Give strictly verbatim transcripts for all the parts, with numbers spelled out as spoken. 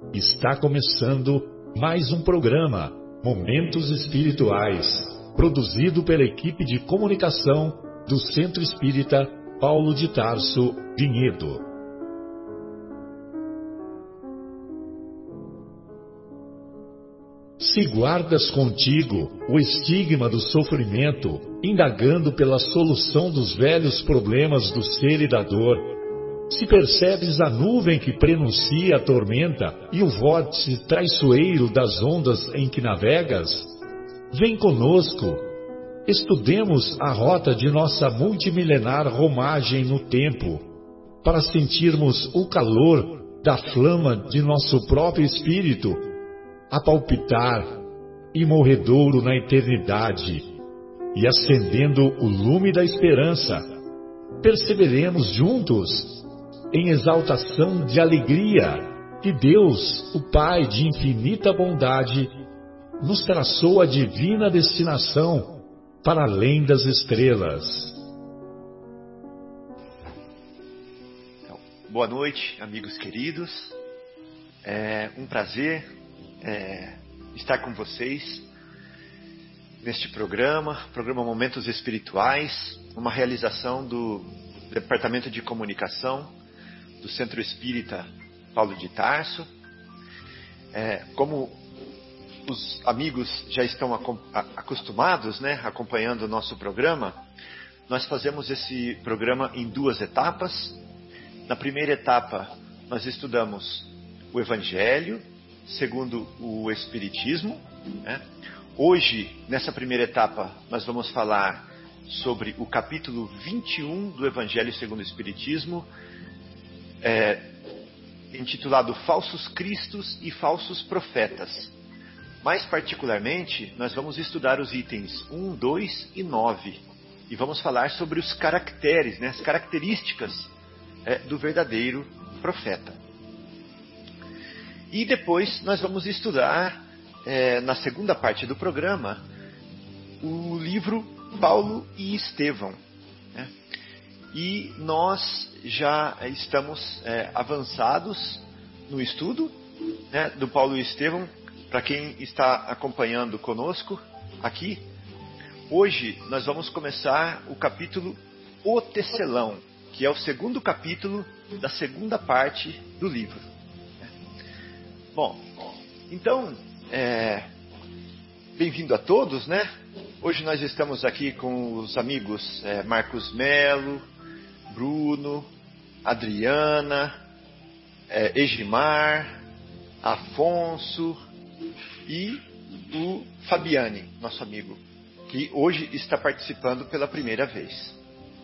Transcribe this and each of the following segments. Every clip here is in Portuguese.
Está começando mais um programa, Momentos Espirituais, produzido pela equipe de comunicação do Centro Espírita Paulo de Tarso, Vinhedo. Se guardas contigo o estigma do sofrimento, indagando pela solução dos velhos problemas do ser e da dor, se percebes a nuvem que prenuncia a tormenta e o vórtice traiçoeiro das ondas em que navegas, vem conosco, estudemos a rota de nossa multimilenar romagem no tempo, para sentirmos o calor da flama de nosso próprio espírito, a palpitar, imorredouro na eternidade, e acendendo o lume da esperança, perceberemos juntos, em exaltação de alegria, que Deus, o Pai de infinita bondade, nos traçou a divina destinação para além das estrelas. Então, boa noite, amigos queridos. É um prazer é, estar com vocês neste programa, programa Momentos Espirituais, uma realização do Departamento de Comunicação do Centro Espírita Paulo de Tarso. É, como os amigos já estão acostumados, né, acompanhando o nosso programa, nós fazemos esse programa em duas etapas. Na primeira etapa, nós estudamos o Evangelho segundo o Espiritismo, né? Hoje, nessa primeira etapa, nós vamos falar sobre o capítulo vinte e um do Evangelho segundo o Espiritismo, É, intitulado Falsos Cristos e Falsos Profetas. Mais particularmente, nós vamos estudar os itens um, dois e nove. E vamos falar sobre os caracteres, né, as características é, do verdadeiro profeta. E depois nós vamos estudar, é, na segunda parte do programa, o livro Paulo e Estevão. Né? E nós já estamos é, avançados no estudo, né, do Paulo e Estevão. Para quem está acompanhando conosco aqui, hoje nós vamos começar o capítulo O Tecelão, que é o segundo capítulo da segunda parte do livro. Bom, então, é, bem-vindo a todos, né? Hoje nós estamos aqui com os amigos é, Marcos Melo, Bruno, Adriana, é, Egimar, Afonso e o Fabiane, nosso amigo, que hoje está participando pela primeira vez.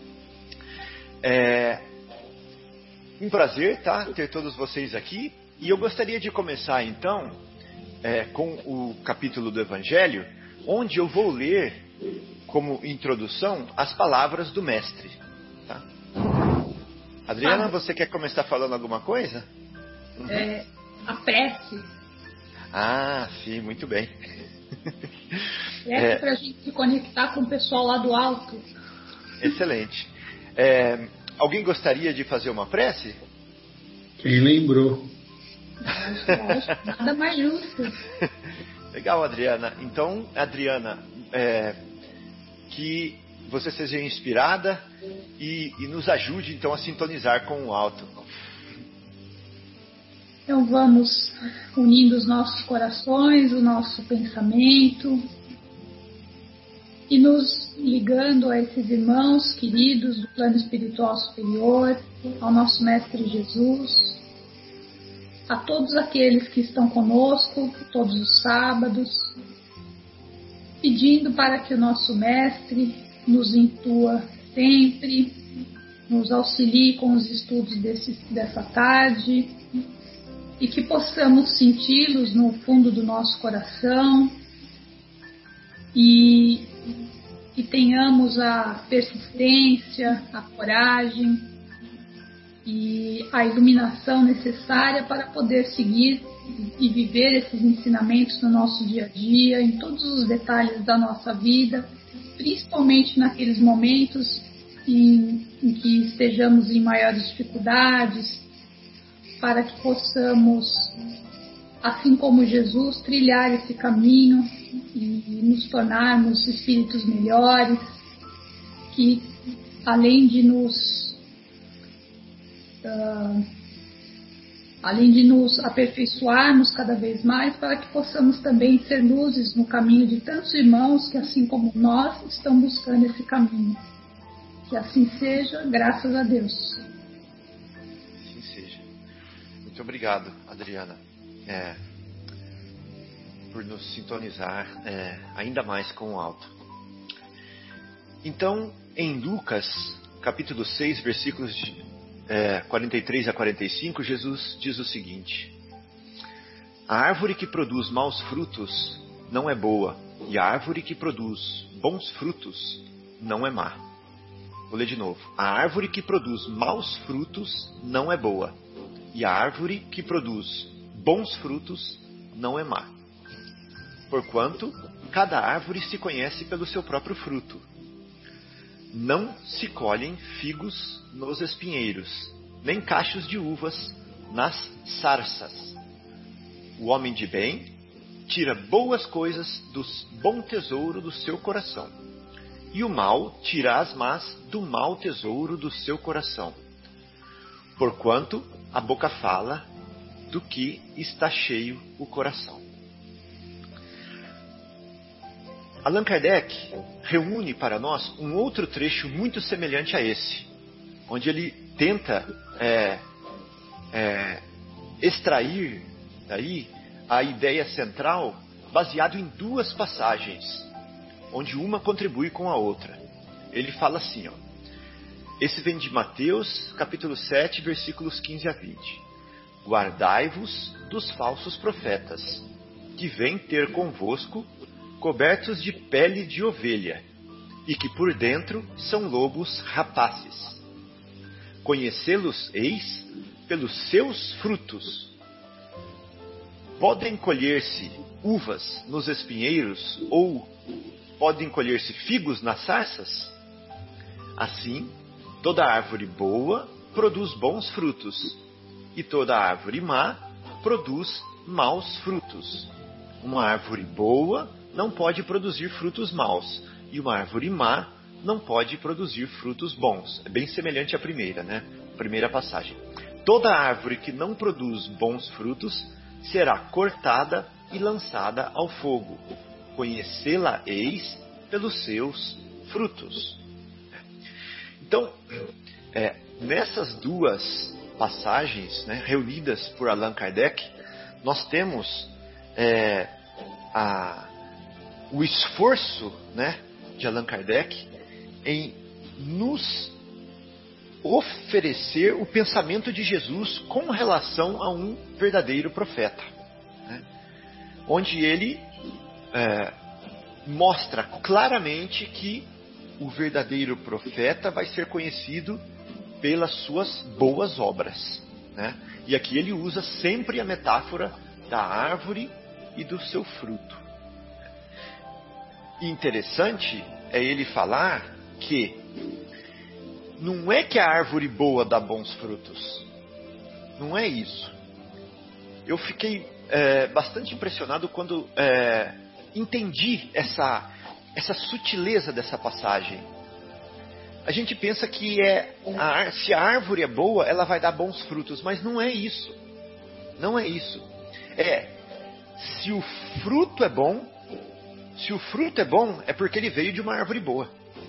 É um prazer, tá, ter todos vocês aqui, e eu gostaria de começar então é, com o capítulo do Evangelho, onde eu vou ler como introdução as palavras do Mestre. Tá? Adriana, você quer começar falando alguma coisa? Uhum. É, a prece. Ah, sim, muito bem. Prece é, para a gente se conectar com o pessoal lá do alto. Excelente. É, alguém gostaria de fazer uma prece? Quem lembrou? Acho, acho nada mais justo. Legal, Adriana. Então, Adriana, é, que você seja inspirada e, e nos ajude então a sintonizar com o alto. Então vamos unindo os nossos corações, o nosso pensamento e nos ligando a esses irmãos queridos do plano espiritual superior, ao nosso Mestre Jesus, a todos aqueles que estão conosco todos os sábados, pedindo para que o nosso Mestre nos intua sempre, nos auxilie com os estudos desse, dessa tarde e que possamos senti-los no fundo do nosso coração e, e tenhamos a persistência, a coragem e a iluminação necessária para poder seguir e viver esses ensinamentos no nosso dia a dia, em todos os detalhes da nossa vida, principalmente naqueles momentos em, em que estejamos em maiores dificuldades, para que possamos assim como Jesus, trilhar esse caminho e nos tornarmos espíritos melhores, que além de nos uh, além de nos aperfeiçoarmos cada vez mais, para que possamos também ser luzes no caminho de tantos irmãos que, assim como nós, estão buscando esse caminho. Que assim seja, graças a Deus. Assim seja. Muito obrigado, Adriana, é, por nos sintonizar é, ainda mais com o alto. Então, em Lucas, capítulo seis, versículos de, é, quarenta e três a quarenta e cinco, Jesus diz o seguinte: a árvore que produz maus frutos não é boa, e a árvore que produz bons frutos não é má. Vou ler de novo. A árvore que produz maus frutos não é boa, e a árvore que produz bons frutos não é má. Porquanto cada árvore se conhece pelo seu próprio fruto. Não se colhem figos nos espinheiros, nem cachos de uvas nas sarças. O homem de bem tira boas coisas do bom tesouro do seu coração, e o mal tira as más do mau tesouro do seu coração. Porquanto a boca fala do que está cheio o coração. Allan Kardec reúne para nós um outro trecho muito semelhante a esse, onde ele tenta é, é, extrair daí a ideia central baseado em duas passagens, onde uma contribui com a outra. Ele fala assim, ó, esse vem de Mateus, capítulo sete, versículos quinze a vinte. Guardai-vos dos falsos profetas, que vêm ter convosco cobertos de pele de ovelha, e que por dentro são lobos rapaces. Conhecê-los eis pelos seus frutos. Podem colher-se uvas nos espinheiros, ou podem colher-se figos nas sarças? Assim, toda árvore boa produz bons frutos, e toda árvore má produz maus frutos. Uma árvore boa não pode produzir frutos maus, e uma árvore má não pode produzir frutos bons. É bem semelhante à primeira, né? Primeira passagem. Toda árvore que não produz bons frutos será cortada e lançada ao fogo. Conhecê-la-eis pelos seus frutos. Então, é, nessas duas passagens, né, reunidas por Allan Kardec, nós temos é, a, o esforço, né, de Allan Kardec em nos oferecer o pensamento de Jesus com relação a um verdadeiro profeta, né, onde ele é, mostra claramente que o verdadeiro profeta vai ser conhecido pelas suas boas obras, né? E aqui ele usa sempre a metáfora da árvore e do seu fruto. E interessante é ele falar que não é que a árvore boa dá bons frutos. Não é isso. Eu fiquei é, bastante impressionado quando é, entendi essa, essa sutileza dessa passagem. A gente pensa que é a, se a árvore é boa, ela vai dar bons frutos, mas não é isso. Não é isso. É, se o fruto é bom, se o fruto é bom, é porque ele veio de uma árvore boa.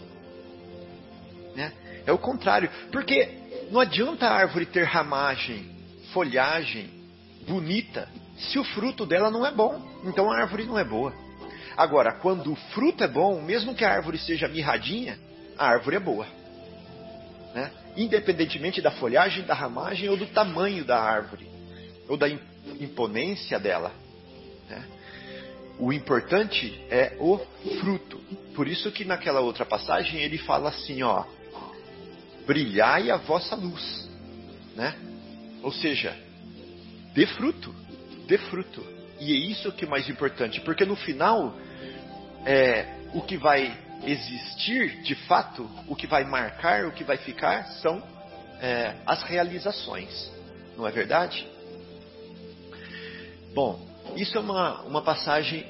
Né? É o contrário. Porque não adianta a árvore ter ramagem, folhagem bonita, se o fruto dela não é bom. Então a árvore não é boa. Agora, quando o fruto é bom, mesmo que a árvore seja mirradinha, a árvore é boa. Né? Independentemente da folhagem, da ramagem ou do tamanho da árvore, ou da imponência dela. Né? O importante é o fruto. Por isso que naquela outra passagem ele fala assim, ó, brilhai a vossa luz. Né? Ou seja, dê fruto, dê fruto. E é isso que é mais importante, porque no final, é, o que vai existir, de fato, o que vai marcar, o que vai ficar, são é, as realizações. Não é verdade? Bom, isso é uma, uma passagem,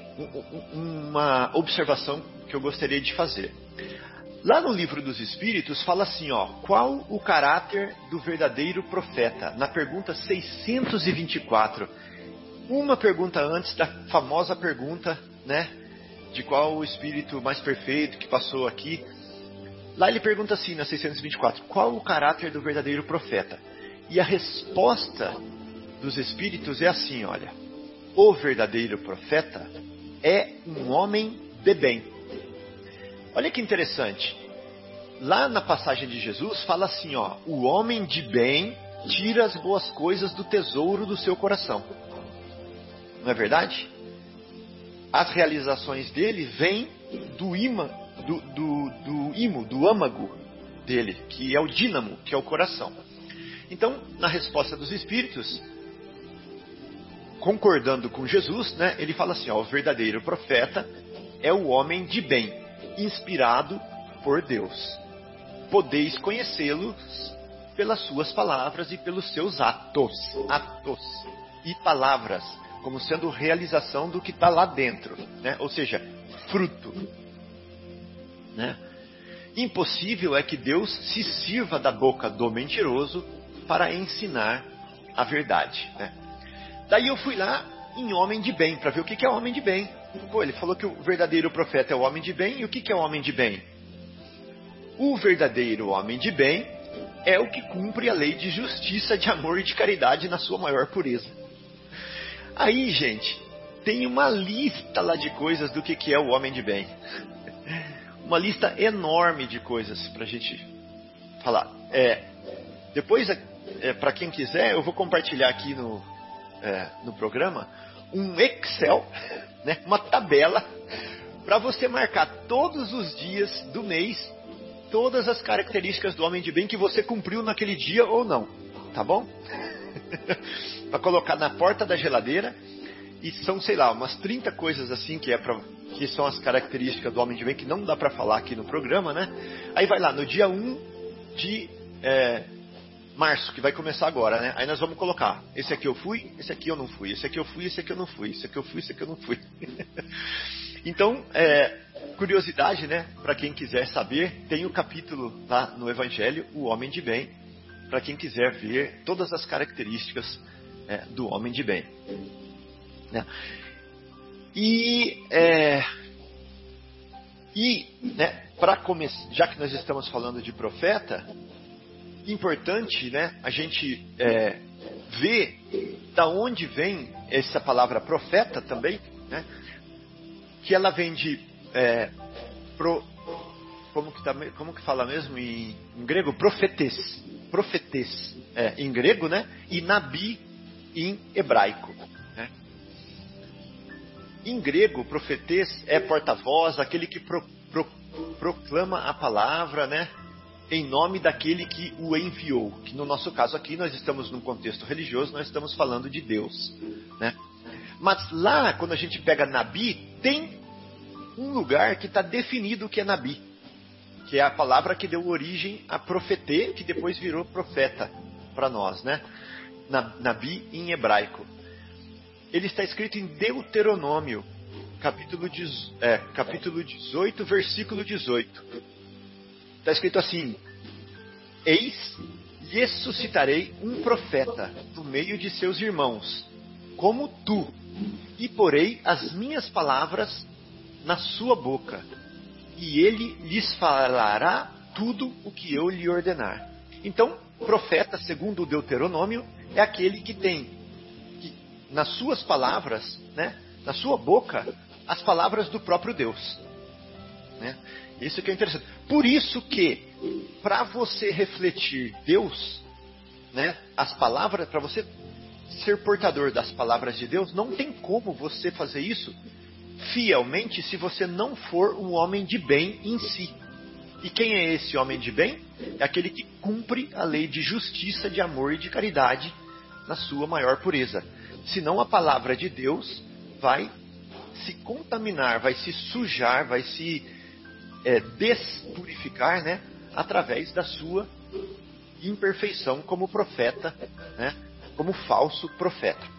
uma observação que eu gostaria de fazer. Lá no Livro dos Espíritos fala assim, ó, qual o caráter do verdadeiro profeta? Na pergunta seiscentos e vinte e quatro. Uma pergunta antes da famosa pergunta, né, de qual o espírito mais perfeito que passou aqui. Lá ele pergunta assim, na seiscentos e vinte e quatro, qual o caráter do verdadeiro profeta? E a resposta dos espíritos é assim, olha, o verdadeiro profeta é um homem de bem. Olha que interessante. Lá na passagem de Jesus fala assim, ó, o homem de bem tira as boas coisas do tesouro do seu coração. Não é verdade? As realizações dele vêm do imã, do, do, do imo, do âmago dele, que é o dínamo, que é o coração. Então, na resposta dos espíritos, concordando com Jesus, né, ele fala assim, ó, o verdadeiro profeta é o homem de bem, inspirado por Deus. Podeis conhecê-los pelas suas palavras e pelos seus atos. Atos e palavras, como sendo realização do que está lá dentro, né? Ou seja, fruto. Né? Impossível é que Deus se sirva da boca do mentiroso para ensinar a verdade. Né? Daí eu fui lá em homem de bem, para ver o que é homem de bem. Pô, ele falou que o verdadeiro profeta é o homem de bem, e o que é o homem de bem? O verdadeiro homem de bem é o que cumpre a lei de justiça, de amor e de caridade na sua maior pureza. Aí, gente, tem uma lista lá de coisas do que é o homem de bem. Uma lista enorme de coisas para a gente falar. É, depois, é, para quem quiser, eu vou compartilhar aqui no, é, no programa um Excel, né, uma tabela, para você marcar todos os dias do mês, todas as características do homem de bem que você cumpriu naquele dia ou não. Tá bom? Para colocar na porta da geladeira. E são, sei lá, umas trinta coisas assim que, é pra, que são as características do homem de bem, que não dá para falar aqui no programa, né? Aí vai lá, no dia um de é, março, que vai começar agora, né? Aí nós vamos colocar, esse aqui eu fui, esse aqui eu não fui, esse aqui eu fui, esse aqui eu não fui, esse aqui eu fui, esse aqui eu não fui. Então, é, curiosidade, né? Para quem quiser saber, tem o capítulo lá no Evangelho, o homem de bem, para quem quiser ver todas as características é, do homem de bem. Né? E, é, e né, para começar, já que nós estamos falando de profeta, importante, né, a gente é, ver da onde vem essa palavra profeta também, né, que ela vem de é, pro, como que tá, como que fala mesmo em, em grego? Profetes, profetes é, em grego, né, e nabi em hebraico. Em grego, profetês é porta-voz, aquele que pro, pro, proclama a palavra, né, em nome daquele que o enviou. Que no nosso caso aqui, nós estamos num contexto religioso, nós estamos falando de Deus. Né? Mas lá, quando a gente pega Nabi, tem um lugar que está definido o que é Nabi. Que é a palavra que deu origem a profetê, que depois virou profeta para nós. Né? Nabi em hebraico. Ele está escrito em Deuteronômio, capítulo, é, capítulo dezoito, versículo dezoito. Está escrito assim: eis, lhes suscitarei um profeta no meio de seus irmãos, como tu, e porei as minhas palavras na sua boca, e ele lhes falará tudo o que eu lhe ordenar. Então, profeta, segundo o Deuteronômio, é aquele que tem nas suas palavras, né, na sua boca, as palavras do próprio Deus. Né? Isso que é interessante. Por isso que, para você refletir Deus, né, as palavras, para você ser portador das palavras de Deus, não tem como você fazer isso fielmente se você não for um homem de bem em si. E quem é esse homem de bem? É aquele que cumpre a lei de justiça, de amor e de caridade na sua maior pureza. Senão a palavra de Deus vai se contaminar, vai se sujar, vai se é, despurificar, né, através da sua imperfeição como profeta, né, como falso profeta.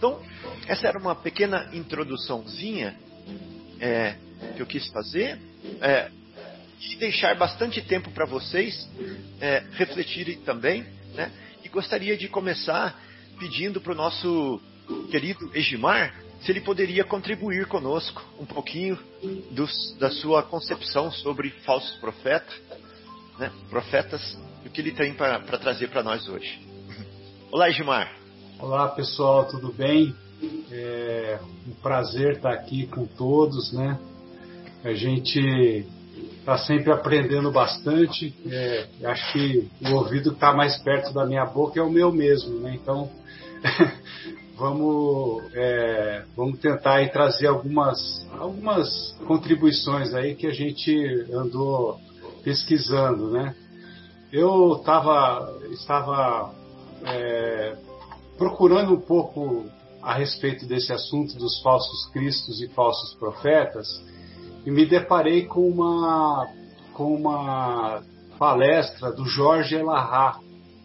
Então, essa era uma pequena introduçãozinha é, que eu quis fazer é, e deixar bastante tempo para vocês é, refletirem também, né? E gostaria de começar pedindo para o nosso querido Egimar se ele poderia contribuir conosco um pouquinho dos, da sua concepção sobre falsos profetas, né? Profetas, e o que ele tem para trazer para nós hoje. Olá, Egimar. Olá, pessoal, tudo bem? É um prazer estar aqui com todos, né? A gente está sempre aprendendo bastante. É, acho que o ouvido que está mais perto da minha boca é o meu mesmo, né? Então, vamos, é, vamos tentar aí trazer algumas, algumas contribuições aí que a gente andou pesquisando, né? Eu tava, estava é, procurando um pouco a respeito desse assunto dos falsos cristos e falsos profetas e me deparei com uma, com uma palestra do Jorge Elahá.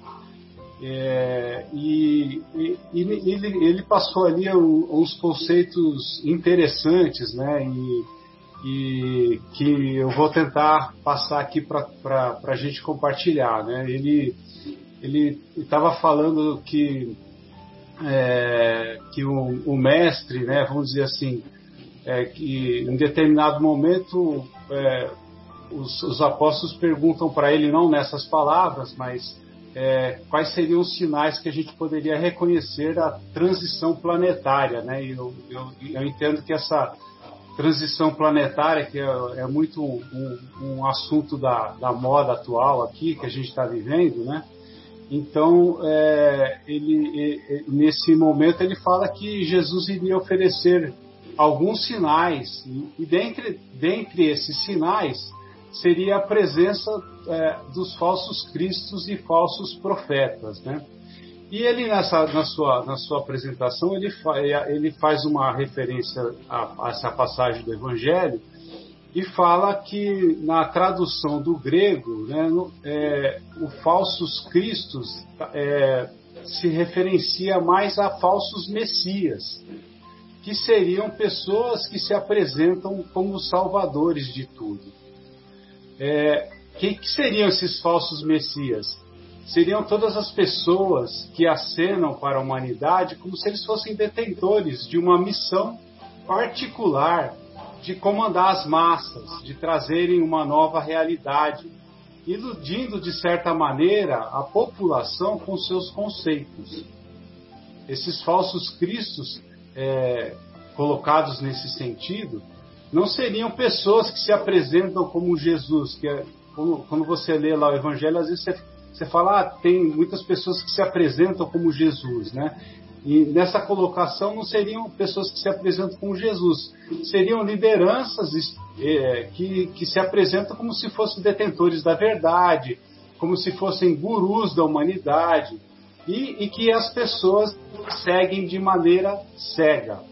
É, e, e, e ele, ele passou ali uns conceitos interessantes, né, e, e que eu vou tentar passar aqui para a gente compartilhar, né. Ele ele estava falando que é, que o, o mestre, né, vamos dizer assim, é, que em determinado momento é, os, os apóstolos perguntam para ele, não nessas palavras, mas É, quais seriam os sinais que a gente poderia reconhecer a transição planetária, né? E eu, eu, eu entendo que essa transição planetária, que é, é muito um, um assunto da, da moda atual aqui, que a gente está vivendo, né? Então, é, ele, ele, nesse momento, ele fala que Jesus iria oferecer alguns sinais, e, e dentre, dentre esses sinais seria a presença é, dos falsos cristos e falsos profetas, né? E ele, nessa, na, sua, na sua apresentação, ele, fa, ele faz uma referência a, a essa passagem do Evangelho e fala que, na tradução do grego, né, no, é, o falsos cristos é, se referencia mais a falsos messias, que seriam pessoas que se apresentam como salvadores de tudo. É, quem que seriam esses falsos messias? Seriam todas as pessoas que acenam para a humanidade como se eles fossem detentores de uma missão particular de comandar as massas, de trazerem uma nova realidade, iludindo de certa maneira a população com seus conceitos. Esses falsos cristos é, colocados nesse sentido não seriam pessoas que se apresentam como Jesus, que é, quando, quando você lê lá o Evangelho, às vezes você, você fala, ah, tem muitas pessoas que se apresentam como Jesus, né? E nessa colocação não seriam pessoas que se apresentam como Jesus, seriam lideranças é, que, que se apresentam como se fossem detentores da verdade, como se fossem gurus da humanidade, e, e que as pessoas seguem de maneira cega.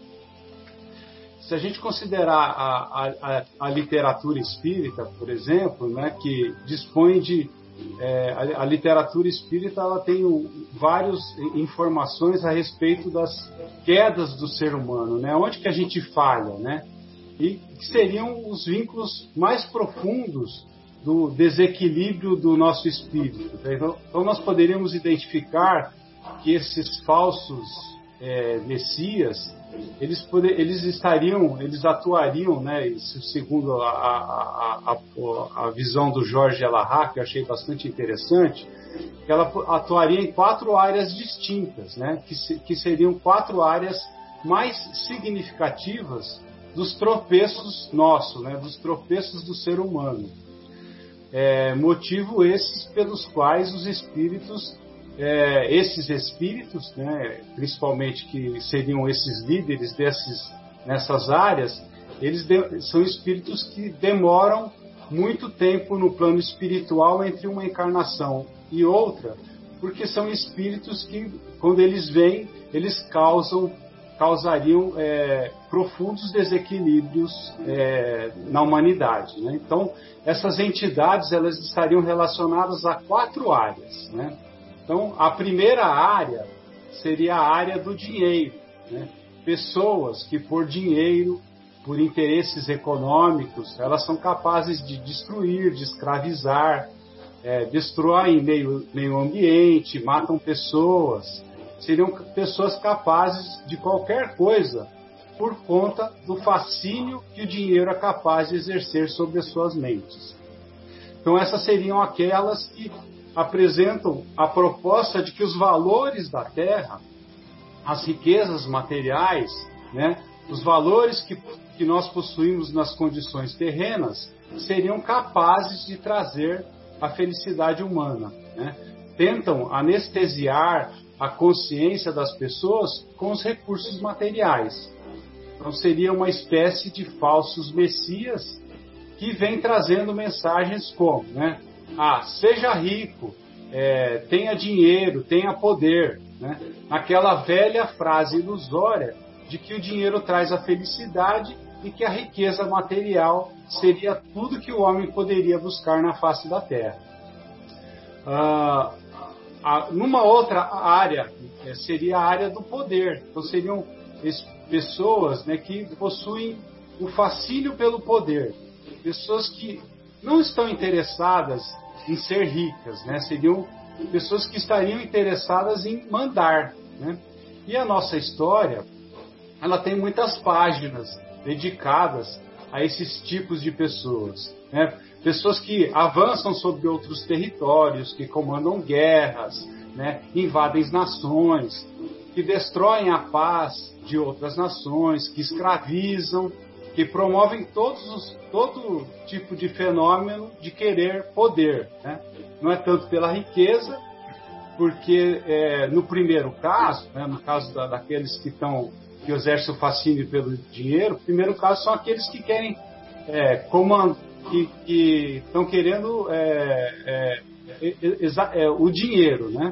Se a gente considerar a, a, a literatura espírita, por exemplo, né, que dispõe de... É, a, a literatura espírita ela tem várias informações a respeito das quedas do ser humano, né, onde que a gente falha, né, e que seriam os vínculos mais profundos do desequilíbrio do nosso espírito. Então, então nós poderíamos identificar que esses falsos é, messias Eles, poder, eles estariam, eles atuariam, né, segundo a, a, a, a visão do Jorge Elahá, que eu achei bastante interessante, que ela atuaria em quatro áreas distintas, né, que, se, que seriam quatro áreas mais significativas dos tropeços nossos, né, dos tropeços do ser humano. É, motivo esses pelos quais os espíritos É, esses espíritos, né, principalmente que seriam esses líderes desses, nessas áreas, eles de, são espíritos que demoram muito tempo no plano espiritual entre uma encarnação e outra, porque são espíritos que, quando eles vêm, eles causam, causariam é, profundos desequilíbrios é, na humanidade, né? Então, essas entidades elas estariam relacionadas a quatro áreas, né? Então, a primeira área seria a área do dinheiro, né? Pessoas que por dinheiro, por interesses econômicos, elas são capazes de destruir, de escravizar, é, destroem meio, meio ambiente, matam pessoas. Seriam pessoas capazes de qualquer coisa por conta do fascínio que o dinheiro é capaz de exercer sobre as suas mentes. Então essas seriam aquelas que apresentam a proposta de que os valores da Terra, as riquezas materiais, né, os valores que, que nós possuímos nas condições terrenas, seriam capazes de trazer a felicidade humana, né? Tentam anestesiar a consciência das pessoas com os recursos materiais. Então seria uma espécie de falsos messias que vem trazendo mensagens como, né? Ah, seja rico, é, tenha dinheiro, tenha poder, né? Aquela velha frase ilusória de que o dinheiro traz a felicidade e que a riqueza material seria tudo que o homem poderia buscar na face da Terra. Ah, a, numa outra área, é, seria a área do poder. Então seriam pessoas, né, que possuem o fascínio pelo poder. Pessoas que não estão interessadas em ser ricas, né? Seriam pessoas que estariam interessadas em mandar, né? E a nossa história, ela tem muitas páginas dedicadas a esses tipos de pessoas, né? Pessoas que avançam sobre outros territórios, que comandam guerras, né? Invadem nações, que destroem a paz de outras nações, que escravizam, que promovem todos os, todo tipo de fenômeno de querer poder, né? Não é tanto pela riqueza, porque é, no primeiro caso, né, no caso da, daqueles que estão que exercem o fascínio pelo dinheiro, o primeiro caso são aqueles que querem é, comand, que estão querendo é, é, é, é, o dinheiro, né?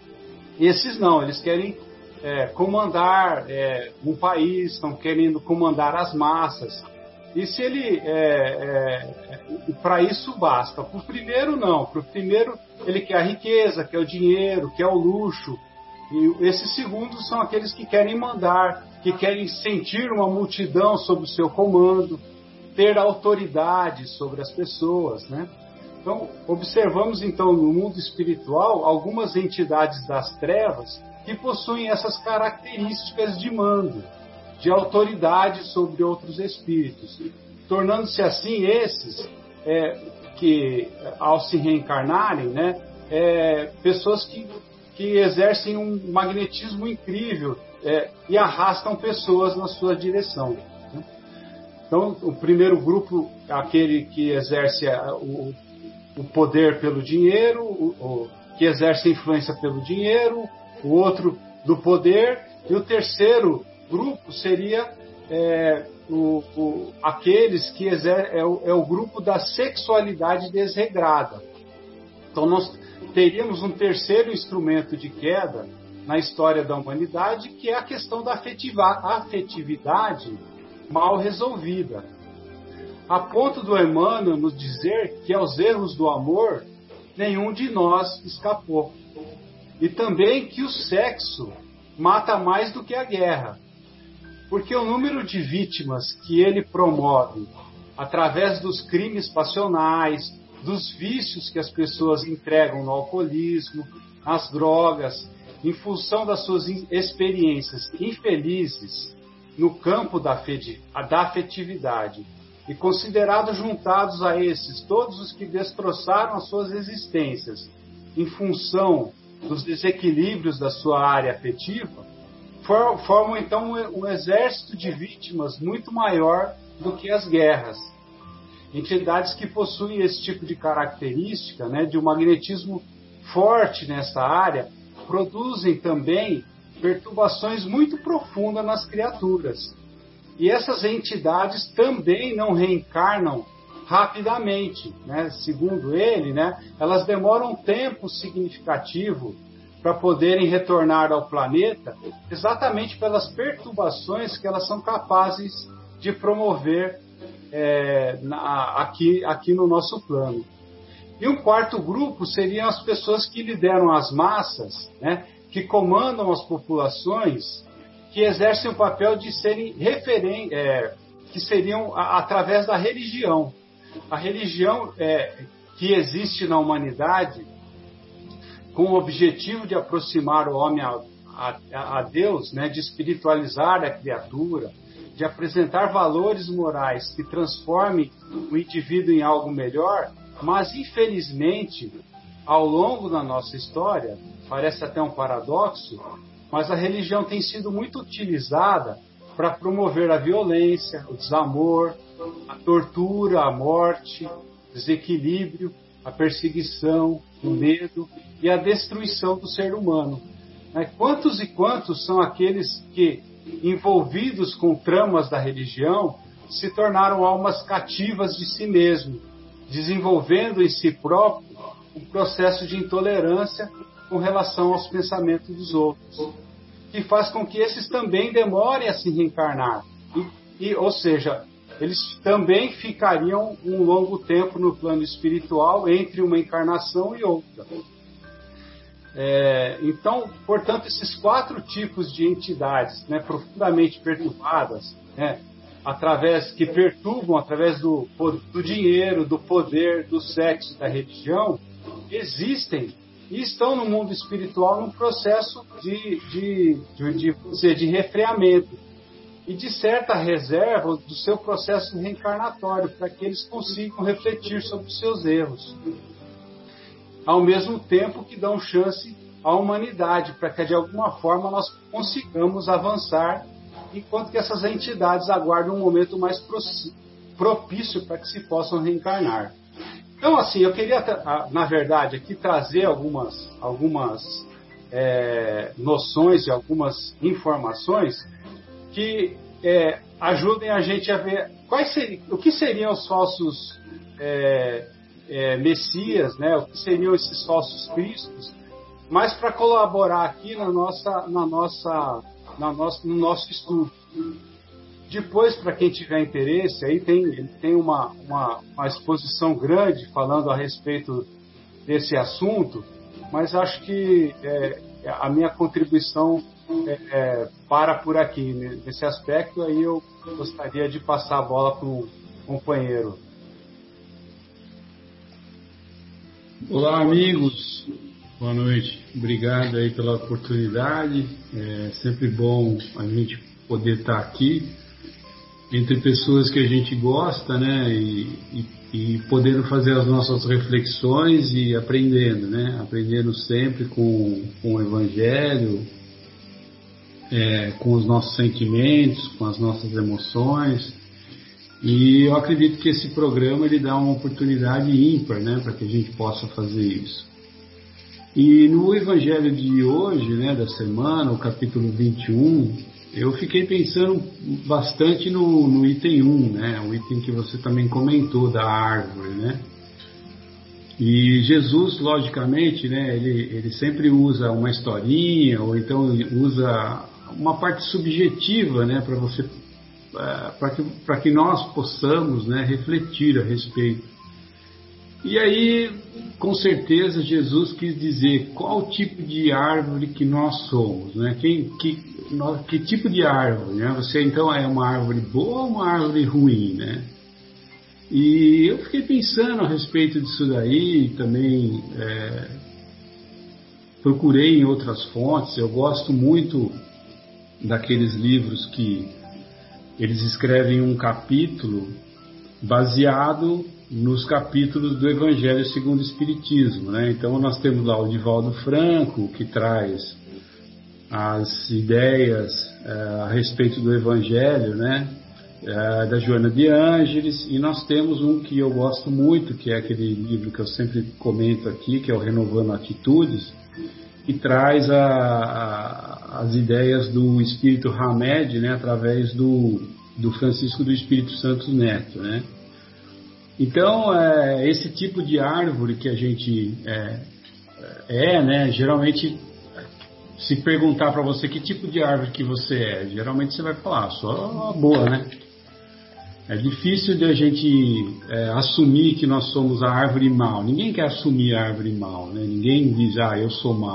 Esses não, eles querem É, comandar é, um país, estão querendo comandar as massas. E se ele, é, é, para isso basta. Para o primeiro, não. Para o primeiro, ele quer a riqueza, quer o dinheiro, quer o luxo. E esses segundos são aqueles que querem mandar, que querem sentir uma multidão sob o seu comando, ter autoridade sobre as pessoas, né? Então, observamos então no mundo espiritual algumas entidades das trevas que possuem essas características de mando, de autoridade sobre outros espíritos, tornando-se assim esses é, que, ao se reencarnarem, né, é, pessoas que, que exercem um magnetismo incrível é, e arrastam pessoas na sua direção. Né? Então, o primeiro grupo, aquele que exerce o, o poder pelo dinheiro, o, o, que exerce influência pelo dinheiro, o outro do poder, e o terceiro grupo seria é, o, o, aqueles que exer, é, o, é o grupo da sexualidade desregrada. Então nós teríamos um terceiro instrumento de queda na história da humanidade, que é a questão da afetiva, afetividade mal resolvida, a ponto do Emmanuel nos dizer que aos erros do amor nenhum de nós escapou. E também que o sexo mata mais do que a guerra. Porque o número de vítimas que ele promove através dos crimes passionais, dos vícios que as pessoas entregam no alcoolismo, nas drogas, em função das suas experiências infelizes no campo da afetividade, e considerados juntados a esses todos os que destroçaram as suas existências em função dos desequilíbrios da sua área afetiva, formam então um exército de vítimas muito maior do que as guerras. Entidades que possuem esse tipo de característica, né, de um magnetismo forte nessa área, produzem também perturbações muito profundas nas criaturas. E essas entidades também não reencarnam rapidamente, né? Segundo ele, né, elas demoram um tempo significativo para poderem retornar ao planeta, exatamente pelas perturbações que elas são capazes de promover é, na, aqui, aqui no nosso plano. E um quarto grupo seriam as pessoas que lideram as massas, né, que comandam as populações, que exercem o papel de serem referen é, que seriam a, através da religião. A religião é, que existe na humanidade com o objetivo de aproximar o homem a, a, a Deus, né, de espiritualizar a criatura, de apresentar valores morais que transformem o indivíduo em algo melhor, mas infelizmente, ao longo da nossa história, parece até um paradoxo, mas a religião tem sido muito utilizada para promover a violência, o desamor, a tortura, a morte, o desequilíbrio, a perseguição, o medo e a destruição do ser humano. Quantos e quantos são aqueles que, envolvidos com tramas da religião, se tornaram almas cativas de si mesmo, desenvolvendo em si próprio um processo de intolerância com relação aos pensamentos dos outros, que faz com que esses também demorem a se reencarnar. E, e, ou seja, eles também ficariam um longo tempo no plano espiritual entre uma encarnação e outra. É, então, portanto, esses quatro tipos de entidades, né, profundamente perturbadas, né, através, que perturbam através do, do dinheiro, do poder, do sexo, da religião, existem e estão no mundo espiritual num processo de, de, de, de, dizer, de refreamento e de certa reserva do seu processo reencarnatório, para que eles consigam refletir sobre os seus erros, ao mesmo tempo que dão chance à humanidade, para que de alguma forma nós consigamos avançar, enquanto que essas entidades aguardam um momento mais propício para que se possam reencarnar. Então, assim, eu queria, na verdade, aqui trazer algumas, algumas é, noções e algumas informações que é, ajudem a gente a ver quais seriam, o que seriam os falsos é, é, messias, né? O que seriam esses falsos cristos, mas para colaborar aqui na nossa, na nossa, na nossa, no nosso estudo. Depois, para quem tiver interesse, aí tem, ele tem uma, uma, uma exposição grande falando a respeito desse assunto, mas acho que é, a minha contribuição é, é, para por aqui, nesse aspecto. Aí eu gostaria de passar a bola para o companheiro. Olá, amigos. Boa noite. Obrigado aí pela oportunidade. É sempre bom a gente poder estar aqui entre pessoas que a gente gosta, né, e, e, e podendo fazer as nossas reflexões e aprendendo, né, aprendendo sempre com, com o Evangelho, é, com os nossos sentimentos, com as nossas emoções. E eu acredito que esse programa ele dá uma oportunidade ímpar, né, para que a gente possa fazer isso. E no Evangelho de hoje, né, da semana, o capítulo vinte e um, eu fiquei pensando bastante no, no item um, né? O item que você também comentou da árvore, né? E Jesus, logicamente, né? Ele, ele sempre usa uma historinha, ou então usa uma parte subjetiva, né? Para você, para que, para que nós possamos, né? Refletir a respeito. E aí, com certeza, Jesus quis dizer qual tipo de árvore que nós somos, né? Quem, que, nós, que tipo de árvore, né? Você então é uma árvore boa ou uma árvore ruim, né? E eu fiquei pensando a respeito disso daí, também é, procurei em outras fontes. Eu gosto muito daqueles livros que eles escrevem um capítulo baseado nos capítulos do Evangelho segundo o Espiritismo, né? Então nós temos lá o Divaldo Franco, que traz as ideias uh, a respeito do Evangelho, né? Uh, da Joana de Ângeles, e nós temos um que eu gosto muito, que é aquele livro que eu sempre comento aqui, que é o Renovando Atitudes, que traz a, a, as ideias do Espírito Hamed, né? Através do, do Francisco do Espírito Santo Neto, né? Então, é, esse tipo de árvore que a gente é, é, né, geralmente, se perguntar para você que tipo de árvore que você é, geralmente você vai falar, só uma boa, né? É difícil de a gente é, assumir que nós somos a árvore mal. Ninguém quer assumir a árvore mal, né? Ninguém diz, ah, eu sou mal.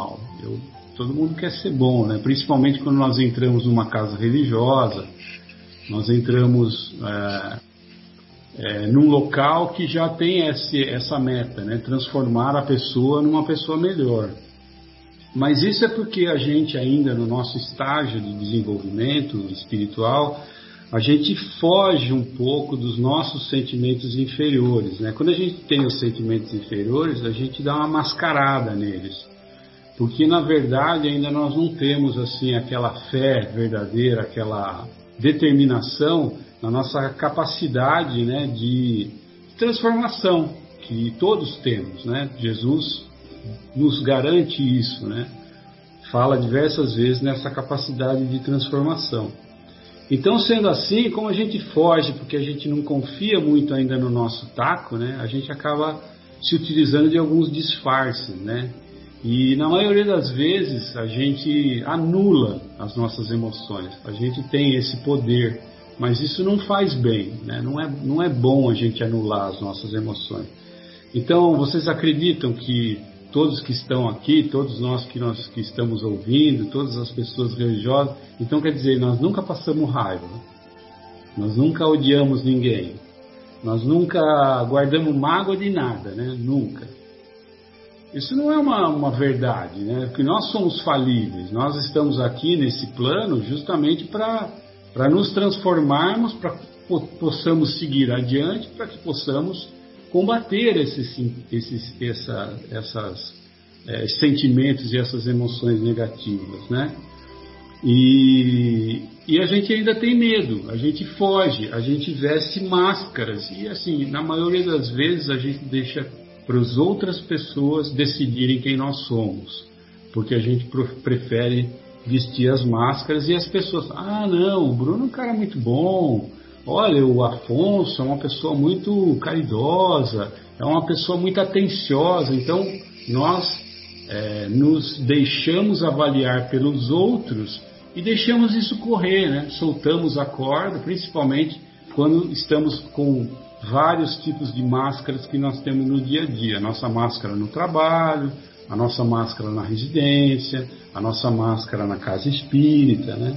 Eu, todo mundo quer ser bom, né? Principalmente quando nós entramos numa casa religiosa, nós entramos é, é, num local que já tem esse, essa meta, né? Transformar a pessoa numa pessoa melhor. Mas isso é porque a gente ainda no nosso estágio de desenvolvimento espiritual, a gente foge um pouco dos nossos sentimentos inferiores, né? Quando a gente tem os sentimentos inferiores, a gente dá uma mascarada neles. Porque, na verdade, ainda nós não temos assim aquela fé verdadeira, aquela determinação na nossa capacidade, né, de transformação que todos temos, né? Jesus nos garante isso, né? Fala diversas vezes nessa capacidade de transformação. Então, sendo assim, como a gente foge porque a gente não confia muito ainda no nosso taco, né, a gente acaba se utilizando de alguns disfarces, né? E na maioria das vezes a gente anula as nossas emoções. A gente tem esse poder, mas isso não faz bem, né? Não é, não é bom a gente anular as nossas emoções. Então, vocês acreditam que todos que estão aqui, todos nós que, nós que estamos ouvindo, todas as pessoas religiosas, então quer dizer, nós nunca passamos raiva, nós nunca odiamos ninguém, nós nunca guardamos mágoa de nada, né? Nunca. Isso não é uma, uma verdade, né? Porque nós somos falíveis, nós estamos aqui nesse plano justamente para para nos transformarmos, para que possamos seguir adiante, para que possamos combater esses, esses essa, essas, é, sentimentos e essas emoções negativas, né? E, e a gente ainda tem medo, a gente foge, a gente veste máscaras e assim, na maioria das vezes a gente deixa para as outras pessoas decidirem quem nós somos, porque a gente prefere vestir as máscaras e as pessoas, ah não, o Bruno é um cara muito bom, olha, o Afonso é uma pessoa muito caridosa, é uma pessoa muito atenciosa. Então, nós é, nos deixamos avaliar pelos outros e deixamos isso correr, né? Soltamos a corda, principalmente quando estamos com vários tipos de máscaras que nós temos no dia a dia. A nossa máscara no trabalho, a nossa máscara na residência, a nossa máscara na casa espírita, né?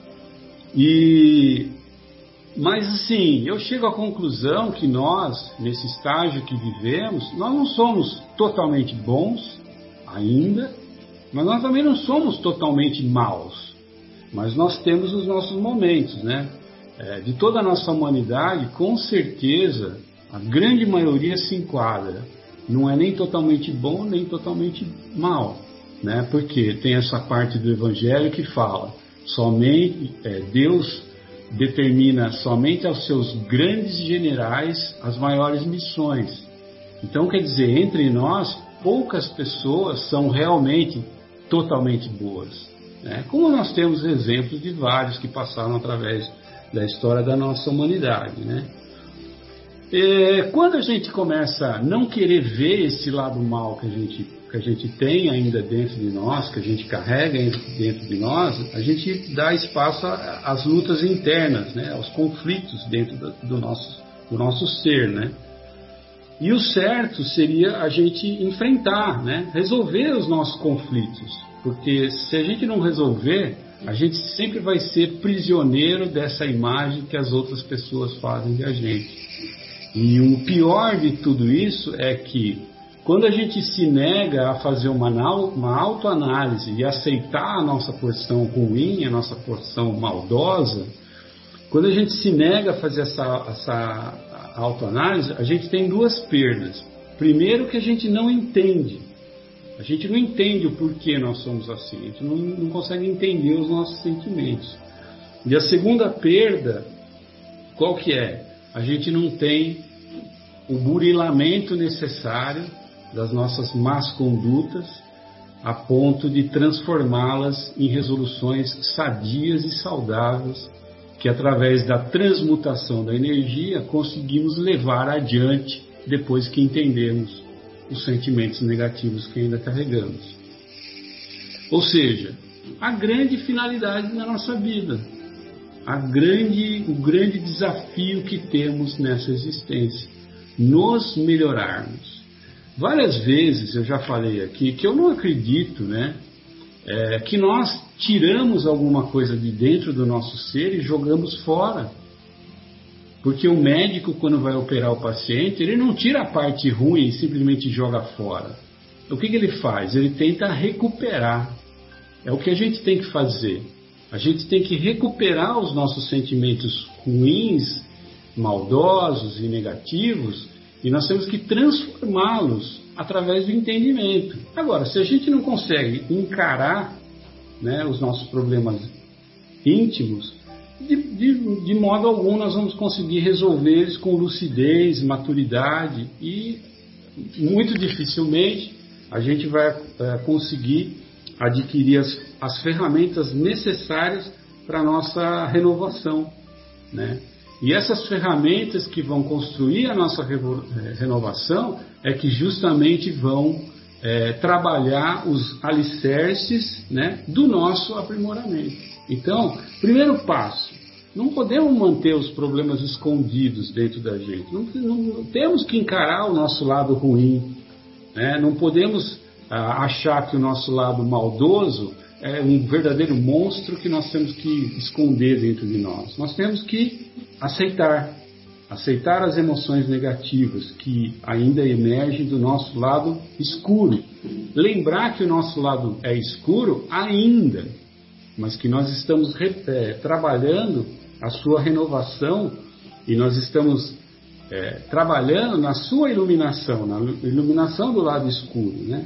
E... Mas assim, eu chego à conclusão que nós, nesse estágio que vivemos, nós não somos totalmente bons ainda, mas nós também não somos totalmente maus. Mas nós temos os nossos momentos, né? É, de toda a nossa humanidade, com certeza, a grande maioria se enquadra. Não é nem totalmente bom, nem totalmente mal, né? Porque tem essa parte do Evangelho que fala, somente é, Deus determina somente aos seus grandes generais as maiores missões. Então, quer dizer, entre nós, poucas pessoas são realmente totalmente boas, né? Como nós temos exemplos de vários que passaram através da história da nossa humanidade, né? E quando a gente começa a não querer ver esse lado mal que a gente, que a gente tem ainda dentro de nós, que a gente carrega dentro de nós, a gente dá espaço às lutas internas, né? Aos conflitos dentro do, do, nosso, do nosso ser, né? E o certo seria a gente enfrentar, né? Resolver os nossos conflitos, porque se a gente não resolver, a gente sempre vai ser prisioneiro dessa imagem que as outras pessoas fazem de a gente. E o pior de tudo isso é que quando a gente se nega a fazer uma, uma autoanálise e aceitar a nossa porção ruim, a nossa porção maldosa, quando a gente se nega a fazer essa, essa autoanálise, a gente tem duas perdas. Primeiro, que a gente não entende. A gente não entende o porquê nós somos assim. A gente não, não consegue entender os nossos sentimentos. E a segunda perda, qual que é? A gente não tem o burilamento necessário das nossas más condutas a ponto de transformá-las em resoluções sadias e saudáveis que, através da transmutação da energia, conseguimos levar adiante depois que entendemos os sentimentos negativos que ainda carregamos. Ou seja, a grande finalidade da nossa vida, a grande, o grande desafio que temos nessa existência, nos melhorarmos. Várias vezes eu já falei aqui que eu não acredito, né, é, que nós tiramos alguma coisa de dentro do nosso ser e jogamos fora. Porque o médico, quando vai operar o paciente, ele não tira a parte ruim e simplesmente joga fora. O que, que ele faz? Ele tenta recuperar. É o que a gente tem que fazer. A gente tem que recuperar os nossos sentimentos ruins, maldosos e negativos, e nós temos que transformá-los através do entendimento. Agora, se a gente não consegue encarar, né, os nossos problemas íntimos, de, de, de modo algum nós vamos conseguir resolver eles com lucidez, maturidade, e muito dificilmente a gente vai é, conseguir adquirir as, as ferramentas necessárias para a nossa renovação, né? E essas ferramentas que vão construir a nossa renovação é que justamente vão é, trabalhar os alicerces, né, do nosso aprimoramento. Então, primeiro passo, não podemos manter os problemas escondidos dentro da gente. Não, não temos que encarar o nosso lado ruim, né? Não podemos ah, achar que o nosso lado maldoso é um verdadeiro monstro que nós temos que esconder dentro de nós. Nós temos que aceitar, aceitar as emoções negativas que ainda emergem do nosso lado escuro. Lembrar que o nosso lado é escuro ainda, mas que nós estamos é, trabalhando a sua renovação e nós estamos é, trabalhando na sua iluminação, na iluminação do lado escuro, né?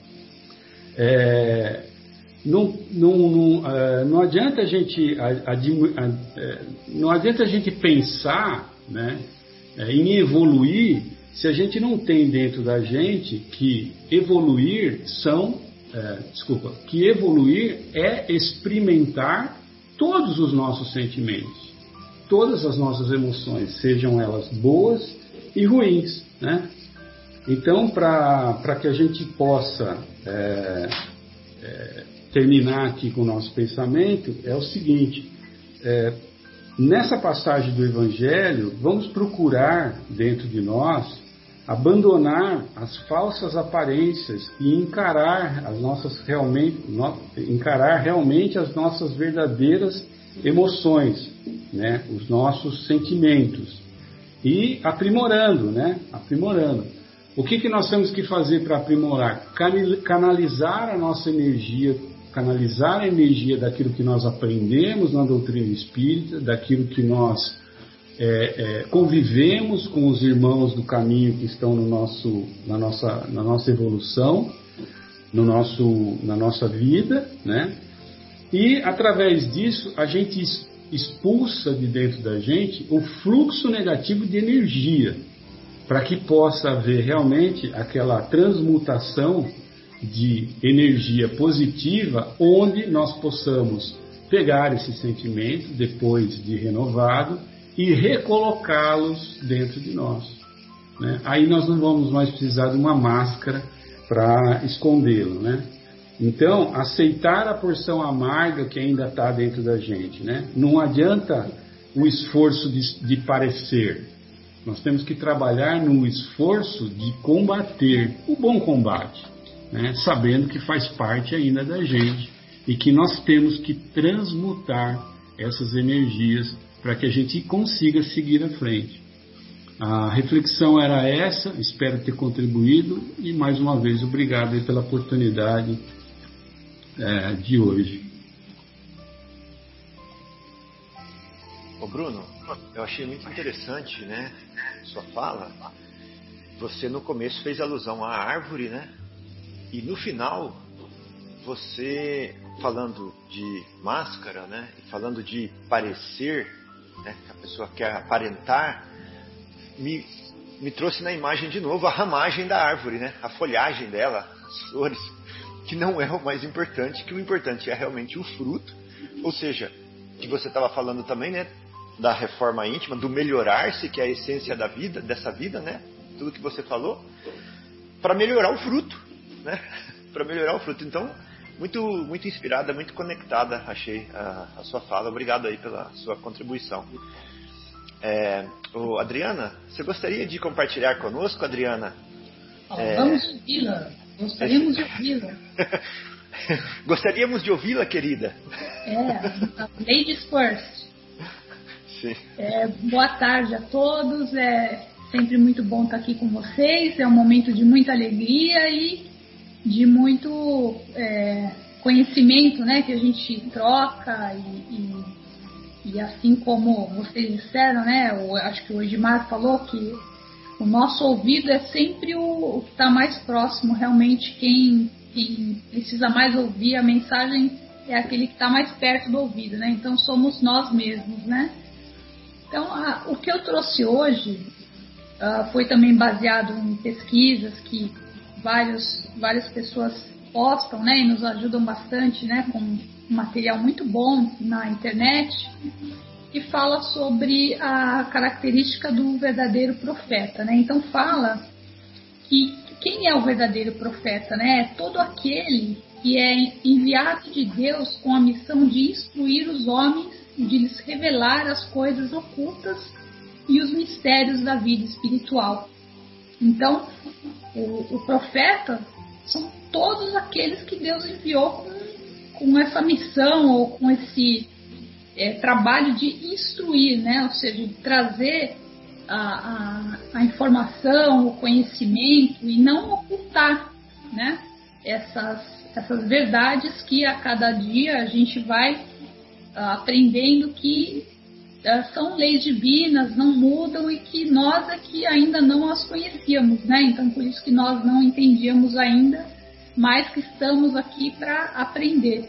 É, Não, não, não, uh, não adianta a gente admi, uh, não adianta a gente pensar, né, uh, em evoluir se a gente não tem dentro da gente que evoluir são uh, desculpa, que evoluir é experimentar todos os nossos sentimentos, todas as nossas emoções, sejam elas boas e ruins, né? Então, para para que a gente possa é, é, terminar aqui com o nosso pensamento, é o seguinte, é, nessa passagem do Evangelho, vamos procurar dentro de nós abandonar as falsas aparências e encarar as nossas realmente, no, encarar realmente as nossas verdadeiras emoções, né, os nossos sentimentos, e aprimorando, né, aprimorando. O que, que nós temos que fazer para aprimorar? Canalizar a nossa energia, canalizar a energia daquilo que nós aprendemos na doutrina espírita, daquilo que nós é, é, convivemos com os irmãos do caminho que estão no nosso, na, nossa, na nossa evolução, no nosso, na nossa vida, né? E através disso a gente expulsa de dentro da gente o fluxo negativo de energia, para que possa haver realmente aquela transmutação de energia positiva, onde nós possamos pegar esse sentimento, depois de renovado, e recolocá-los dentro de nós, né? Aí nós não vamos mais precisar de uma máscara para escondê-lo, né? Então, aceitar a porção amarga que ainda está dentro da gente, né? Não adianta o esforço de, de parecer. Nós temos que trabalhar no esforço de combater o bom combate, né? Sabendo que faz parte ainda da gente e que nós temos que transmutar essas energias para que a gente consiga seguir à frente. A reflexão era essa, espero ter contribuído e mais uma vez obrigado aí pela oportunidade é, de hoje. Ô Bruno, eu achei muito interessante, né, sua fala. Você no começo fez alusão à árvore, né? E no final, você falando de máscara, né? E falando de parecer, né? Que a pessoa quer aparentar, me, me trouxe na imagem de novo a ramagem da árvore, né? A folhagem dela, as flores, que não é o mais importante, que o importante é realmente o fruto. Ou seja, que você estava falando também, né? Da reforma íntima, do melhorar-se, que é a essência da vida, dessa vida, né? Tudo que você falou, para melhorar o fruto, né? Para melhorar o fruto. Então, muito, muito inspirada, muito conectada, achei a, a sua fala. Obrigado aí pela sua contribuição. É, ô, Adriana, você gostaria de compartilhar conosco, Adriana? Oh, é... Vamos ouvi-la. Gostaríamos de ouvi-la. Gostaríamos de ouvi-la, querida. É, ladies first. Sim. É, boa tarde a todos. É sempre muito bom estar aqui com vocês. É um momento de muita alegria e de muito é, conhecimento, né, que a gente troca e, e, e assim como vocês disseram, né, eu acho que o Edmar falou que o nosso ouvido é sempre o, o que está mais próximo, realmente quem, quem precisa mais ouvir a mensagem é aquele que está mais perto do ouvido, né, então somos nós mesmos, né. Então a, o que eu trouxe hoje uh, foi também baseado em pesquisas que Vários, várias pessoas postam, né, e nos ajudam bastante, né, com um material muito bom na internet, que fala sobre a característica do verdadeiro profeta, né. Então fala que quem é o verdadeiro profeta, né, é todo aquele que é enviado de Deus com a missão de instruir os homens, de lhes revelar as coisas ocultas e os mistérios da vida espiritual. Então, o, o profeta são todos aqueles que Deus enviou com, com essa missão ou com esse é, trabalho de instruir, né? Ou seja, de trazer a, a, a informação, o conhecimento e não ocultar, né? essas, essas verdades que a cada dia a gente vai uh, aprendendo que são leis divinas, não mudam e que nós aqui ainda não as conhecíamos, né? Então, por isso que nós não entendíamos ainda, mas que estamos aqui para aprender.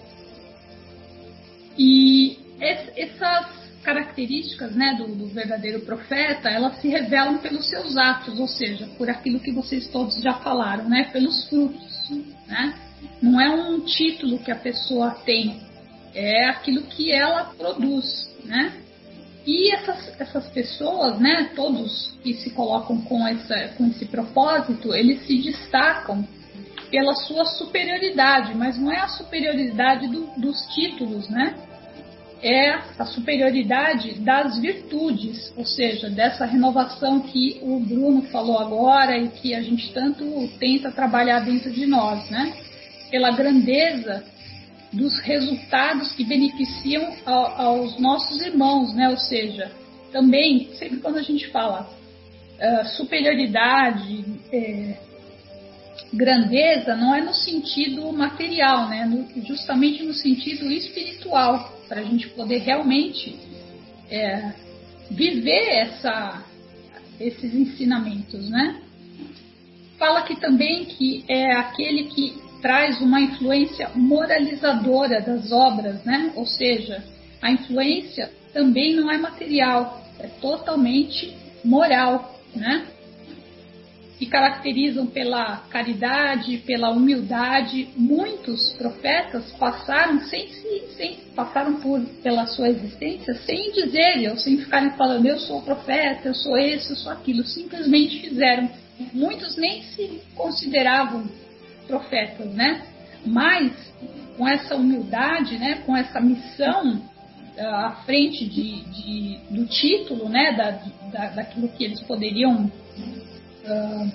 E essas características, né, do, do verdadeiro profeta, elas se revelam pelos seus atos, ou seja, por aquilo que vocês todos já falaram, né? Pelos frutos, né? Não é um título que a pessoa tem, é aquilo que ela produz, né? E essas, essas pessoas, né, todos que se colocam com, essa, com esse propósito, eles se destacam pela sua superioridade, mas não é a superioridade do, dos títulos, né? É a superioridade das virtudes, ou seja, dessa renovação que o Bruno falou agora e que a gente tanto tenta trabalhar dentro de nós, né? Pela grandeza dos resultados que beneficiam a, aos nossos irmãos, né? Ou seja, também, sempre quando a gente fala uh, superioridade, é, grandeza, não é no sentido material, né? No, justamente no sentido espiritual, para a gente poder realmente é, viver essa, esses ensinamentos, né? Fala aqui também que é aquele que traz uma influência moralizadora das obras, né? Ou seja, a influência também não é material, é totalmente moral, né? Se caracterizam pela caridade, pela humildade. Muitos profetas passaram sem, sem passaram por pela sua existência sem dizer, ou sem ficarem falando eu sou profeta, eu sou esse, eu sou aquilo, simplesmente fizeram. Muitos nem se consideravam profetas, né? Mas com essa humildade, né? Com essa missão uh, à frente de, de, do título, né? Da, da, daquilo que eles poderiam uh,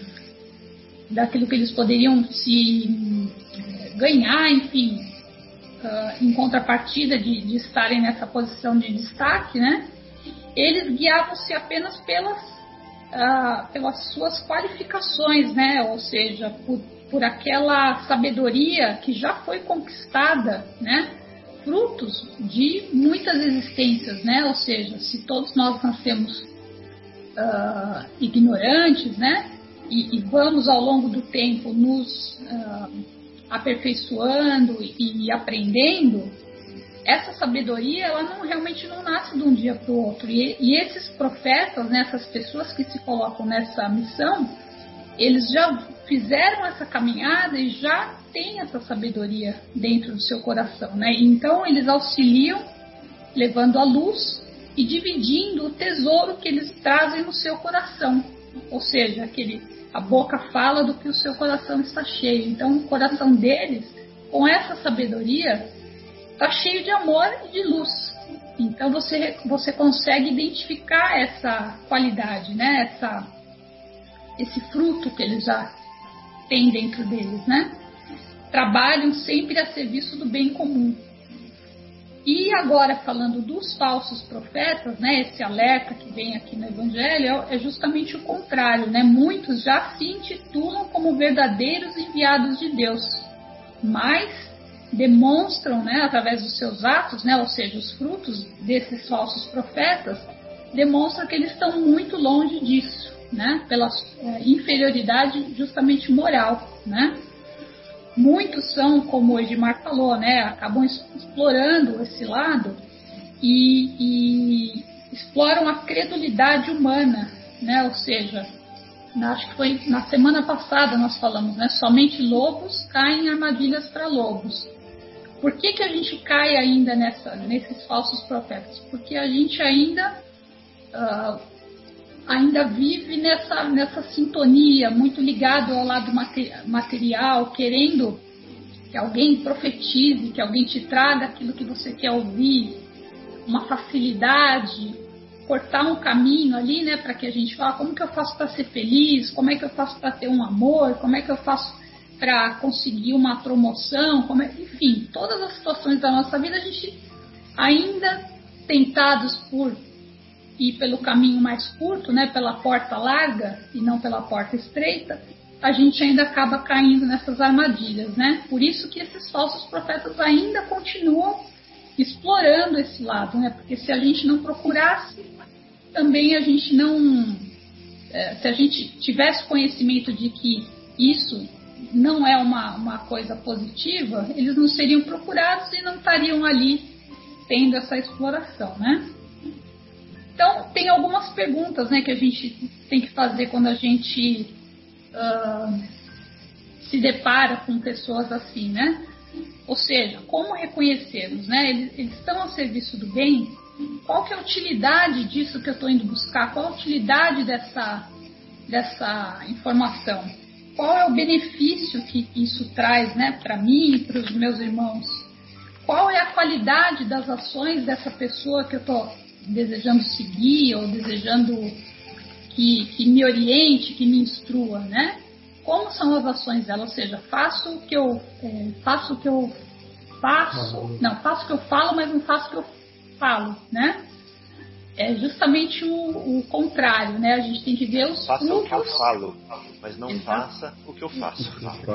daquilo que eles poderiam se ganhar, enfim, uh, em contrapartida de, de estarem nessa posição de destaque, né? Eles guiavam-se apenas pelas uh, pelas suas qualificações, né? Ou seja, por por aquela sabedoria que já foi conquistada, né? Frutos de muitas existências, né? Ou seja, se todos nós nascemos uh, ignorantes, né? E, e vamos ao longo do tempo nos uh, aperfeiçoando e, e aprendendo, essa sabedoria ela não, realmente não nasce de um dia para o outro. E, e esses profetas, né, essas pessoas que se colocam nessa missão, eles já fizeram essa caminhada e já têm essa sabedoria dentro do seu coração, né? Então eles auxiliam levando a luz e dividindo o tesouro que eles trazem no seu coração, ou seja, aquele, a boca fala do que o seu coração está cheio. Então o coração deles, com essa sabedoria, está cheio de amor e de luz. Então você, você consegue identificar essa qualidade, né? Essa, esse fruto que eles já tem dentro deles, né? trabalham sempre a serviço do bem comum. E agora, falando dos falsos profetas, né, esse alerta que vem aqui no Evangelho é justamente o contrário, né? Muitos já se intitulam como verdadeiros enviados de Deus, mas demonstram, né, através dos seus atos, né, ou seja, os frutos desses falsos profetas, demonstram que eles estão muito longe disso, né, pela é, inferioridade justamente moral, né? Muitos são, como o Edmar falou, né, acabam explorando esse lado e, e exploram a credulidade humana, né? Ou seja, acho que foi na semana passada nós falamos, né, somente lobos caem em armadilhas para lobos. Por que que a gente cai ainda nessa, nesses falsos profetas? Porque a gente ainda, uh, ainda vive nessa, nessa sintonia, muito ligado ao lado material, querendo que alguém profetize, que alguém te traga aquilo que você quer ouvir, uma facilidade, cortar um caminho ali, né, para que a gente fale como que eu faço para ser feliz, como é que eu faço para ter um amor, como é que eu faço para conseguir uma promoção, como é, enfim, todas as situações da nossa vida a gente ainda tentados por ir pelo caminho mais curto, né, pela porta larga e não pela porta estreita, a gente ainda acaba caindo nessas armadilhas, né? Por isso que esses falsos profetas ainda continuam explorando esse lado, né? Porque se a gente não procurasse, também a gente não, é, se a gente tivesse conhecimento de que isso não é uma, uma coisa positiva, eles não seriam procurados e não estariam ali tendo essa exploração, né? Então, tem algumas perguntas, né, que a gente tem que fazer quando a gente uh, se depara com pessoas assim, né? Ou seja, como reconhecê-los, né? Eles, eles estão a serviço do bem? Qual que é a utilidade disso que eu estou indo buscar? Qual a utilidade dessa, dessa informação? Qual é o benefício que isso traz, né, para mim e para os meus irmãos? Qual é a qualidade das ações dessa pessoa que eu estou desejando seguir ou desejando que, que me oriente, que me instrua, né? Como são as ações dela? Ou seja, faço o que eu é, faço o que eu faço, não, faço o que eu falo, mas não faço o que eu falo, né? É justamente o, o contrário, né? A gente tem que ver os faça frutos. o que eu falo, mas não Exato. faça o que eu faço.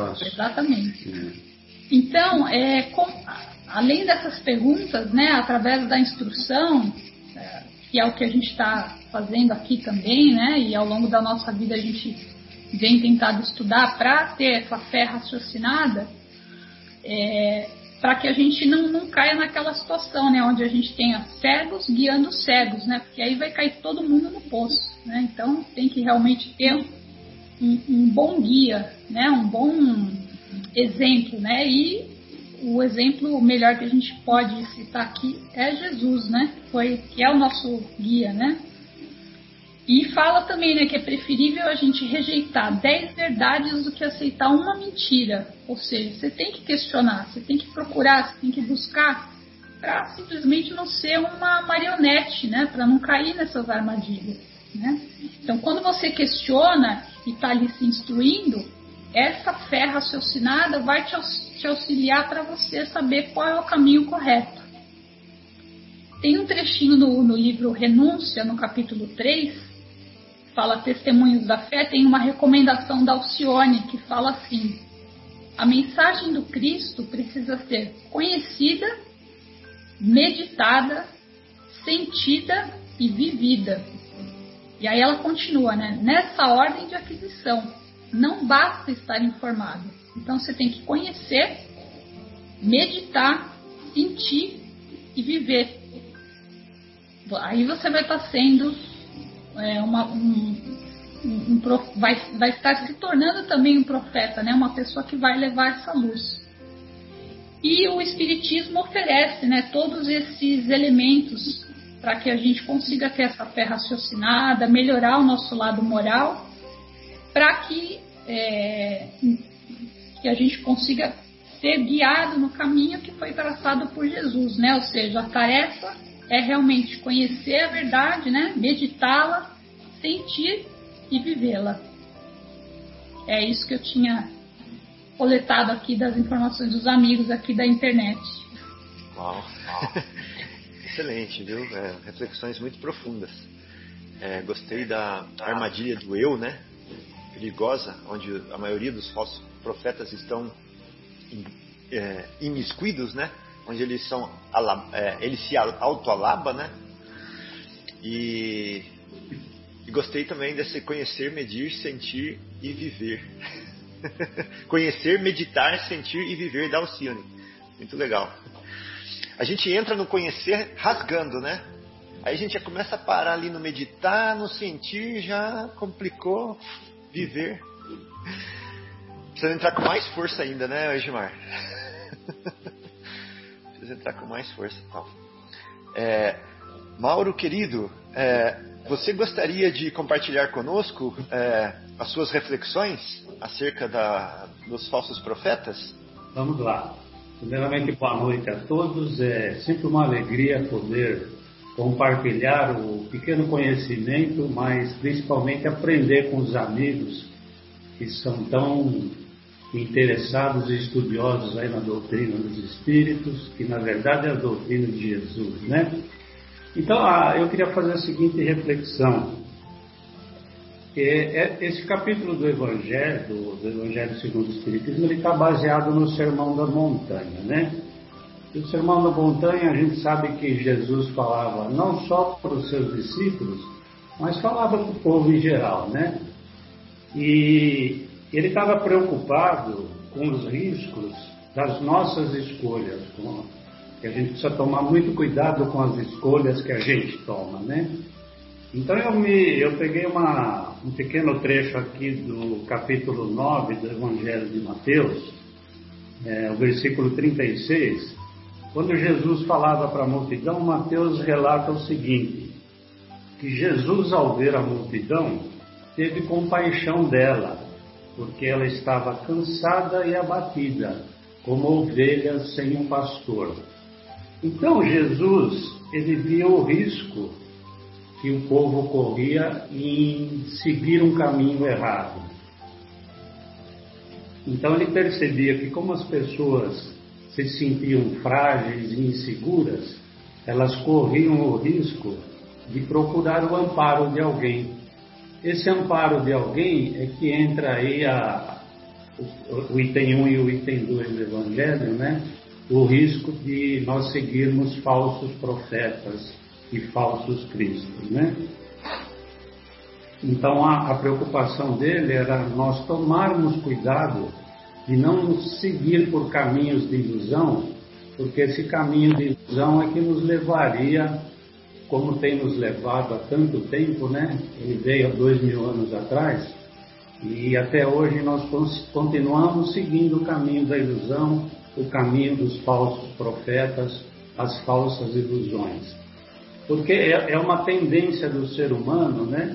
Exatamente. Então, é, com, além dessas perguntas, né, através da instrução, é, que é o que a gente está fazendo aqui também, né, e ao longo da nossa vida a gente vem tentado estudar para ter essa fé raciocinada, é, para que a gente não, não caia naquela situação, né, onde a gente tenha cegos guiando cegos, né, porque aí vai cair todo mundo no poço, né, então tem que realmente ter um, um bom guia, né, um bom exemplo, né, e o exemplo melhor que a gente pode citar aqui é Jesus, né, foi, que é o nosso guia, né. E fala também, né, que é preferível a gente rejeitar dez verdades do que aceitar uma mentira. Ou seja, você tem que questionar, você tem que procurar, você tem que buscar para simplesmente não ser uma marionete, né, para não cair nessas armadilhas, né. Então, quando você questiona e está ali se instruindo, essa fé raciocinada vai te, te auxiliar para você saber qual é o caminho correto. Tem um trechinho no, no livro Renúncia, no capítulo três, fala Testemunhos da Fé, tem uma recomendação da Alcione que fala assim: a mensagem do Cristo precisa ser conhecida, meditada, sentida e vivida. E aí ela continua, né? Nessa ordem de aquisição, não basta estar informado. Então você tem que conhecer, meditar, sentir e viver. Aí você vai estar sendo É uma, um, um, um, vai, vai estar se tornando também um profeta, né? Uma pessoa que vai levar essa luz. E o Espiritismo oferece, né, todos esses elementos para que a gente consiga ter essa fé raciocinada, melhorar o nosso lado moral, para que, é, que a gente consiga ser guiado no caminho que foi traçado por Jesus, né? Ou seja, a tarefa é realmente conhecer a verdade, né? Meditá-la, sentir e vivê-la. É isso que eu tinha coletado aqui das informações dos amigos aqui da internet. Uau! Excelente, viu? É, reflexões muito profundas. É, gostei da armadilha do eu, né? Perigosa, onde a maioria dos falsos profetas estão é, imiscuídos, né? Onde eles são é, eles se autoalabam, né? E, e gostei também desse conhecer, medir, sentir e viver. Conhecer, meditar, sentir e viver da Alcione. Muito legal. A gente entra no conhecer rasgando, né? Aí a gente já começa a parar ali no meditar, no sentir, já complicou. Viver. Precisa entrar com mais força ainda, né, Edmar? Precisa entrar com mais força. Tal. É, Mauro, querido, é, você gostaria de compartilhar conosco é, as suas reflexões acerca da, dos falsos profetas? Vamos lá. Primeiramente, boa noite a todos. É sempre uma alegria poder compartilhar o pequeno conhecimento, mas principalmente aprender com os amigos que são tão interessados e estudiosos aí na doutrina dos Espíritos, que na verdade é a doutrina de Jesus, né? Então, ah, eu queria fazer a seguinte reflexão. É, esse capítulo do Evangelho, do, do Evangelho segundo o Espiritismo, ele está baseado no Sermão da Montanha, né? E o Sermão da Montanha, a gente sabe que Jesus falava não só para os seus discípulos, mas falava para o povo em geral, né? E ele estava preocupado com os riscos das nossas escolhas, com, que a gente precisa tomar muito cuidado com as escolhas que a gente toma, né? Então eu, me, eu peguei uma, um pequeno trecho aqui do capítulo nove do Evangelho de Mateus, é, o versículo trinta e seis. Quando Jesus falava para a multidão, Mateus relata o seguinte, que Jesus, ao ver a multidão, teve compaixão dela, porque ela estava cansada e abatida, como ovelhas sem um pastor. Então Jesus, ele viu o risco que o povo corria em seguir um caminho errado. Então ele percebia que como as pessoas se sentiam frágeis e inseguras, elas corriam o risco de procurar o amparo de alguém. Esse amparo de alguém é que entra aí a, o, o item um e o item dois do Evangelho, né? O risco de nós seguirmos falsos profetas e falsos cristos, né? Então a, a preocupação dele era nós tomarmos cuidado de não nos seguir por caminhos de ilusão, porque esse caminho de ilusão é que nos levaria, como tem nos levado há tanto tempo, né? Ele veio há dois mil anos atrás, e até hoje nós continuamos seguindo o caminho da ilusão, o caminho dos falsos profetas, as falsas ilusões. Porque é, é uma tendência do ser humano, né?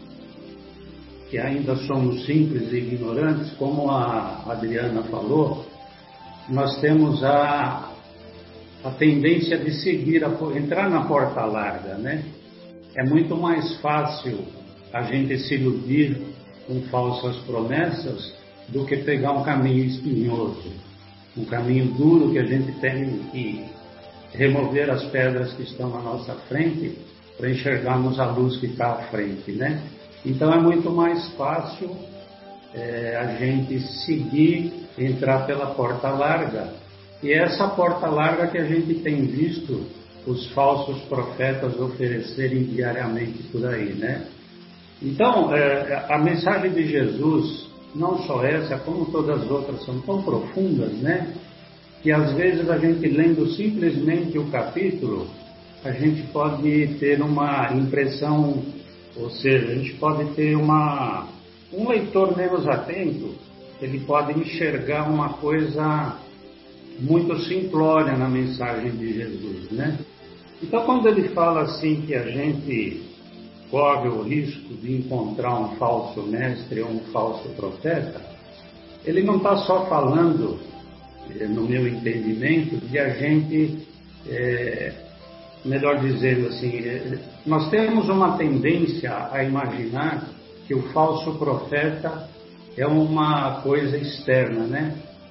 Que ainda somos simples e ignorantes, como a Adriana falou, nós temos a, a tendência de seguir, a, entrar na porta larga, né? É muito mais fácil a gente se iludir com falsas promessas do que pegar um caminho espinhoso, um caminho duro que a gente tem que remover as pedras que estão à nossa frente para enxergarmos a luz que está à frente, né? Então é muito mais fácil é, a gente seguir, entrar pela porta larga. E é essa porta larga que a gente tem visto os falsos profetas oferecerem diariamente por aí, né? Então, é, a mensagem de Jesus, não só essa, como todas as outras, são tão profundas, né? Que às vezes a gente lendo simplesmente o capítulo, a gente pode ter uma impressão... Ou seja, a gente pode ter uma, um leitor menos atento, ele pode enxergar uma coisa muito simplória na mensagem de Jesus, né? Então, quando ele fala assim que a gente corre o risco de encontrar um falso mestre ou um falso profeta, ele não está só falando, no meu entendimento, de a gente... É, melhor dizendo assim, nós temos uma tendência a imaginar que o falso profeta é uma coisa externa, né?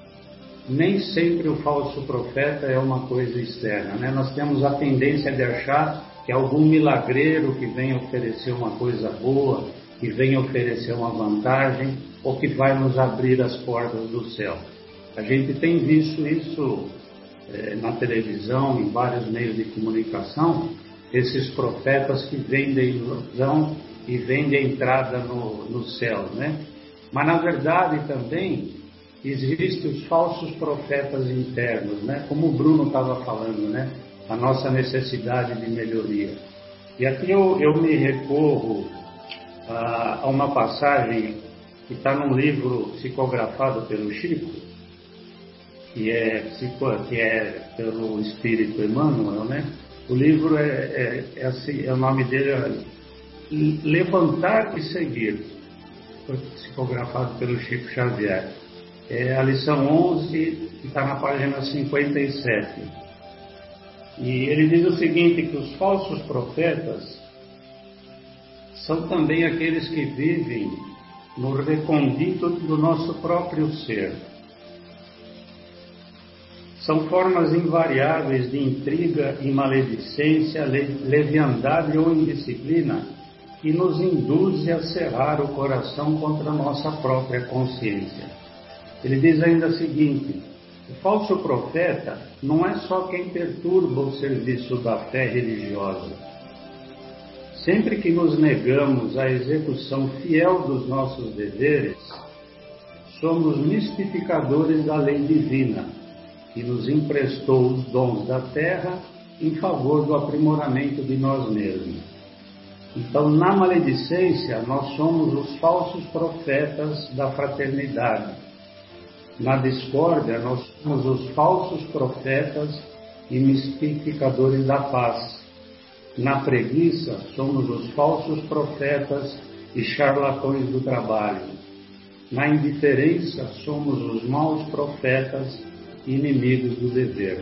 nem sempre o falso profeta é uma coisa externa, né? Nós temos a tendência de achar que algum milagreiro que vem oferecer uma coisa boa, que vem oferecer uma vantagem, ou que vai nos abrir as portas do céu. A gente tem visto isso é, na televisão, em vários meios de comunicação, esses profetas que vendem ilusão e vendem a entrada no, no céu, né? Mas na verdade também existem os falsos profetas internos, né? Como o Bruno estava falando, né? A nossa necessidade de melhoria. E aqui eu, eu me recorro a, a uma passagem que está num livro psicografado pelo Chico, que é, que é pelo Espírito Emmanuel, né? O livro é, é, é, assim, é o nome dele é Levantar e Seguir, foi psicografado pelo Chico Xavier. É a lição onze, que está na página cinquenta e sete. E ele diz o seguinte, que os falsos profetas são também aqueles que vivem no recôndito do nosso próprio ser. São formas invariáveis de intriga e maledicência, leviandade ou indisciplina que nos induzem a cerrar o coração contra a nossa própria consciência. Ele diz ainda o seguinte, o falso profeta não é só quem perturba o serviço da fé religiosa. Sempre que nos negamos à execução fiel dos nossos deveres, somos mistificadores da lei divina, que nos emprestou os dons da terra em favor do aprimoramento de nós mesmos. Então, na maledicência, nós somos os falsos profetas da fraternidade. Na discórdia, nós somos os falsos profetas e mistificadores da paz. Na preguiça, somos os falsos profetas e charlatões do trabalho. Na indiferença, somos os maus profetas e inimigos do dever.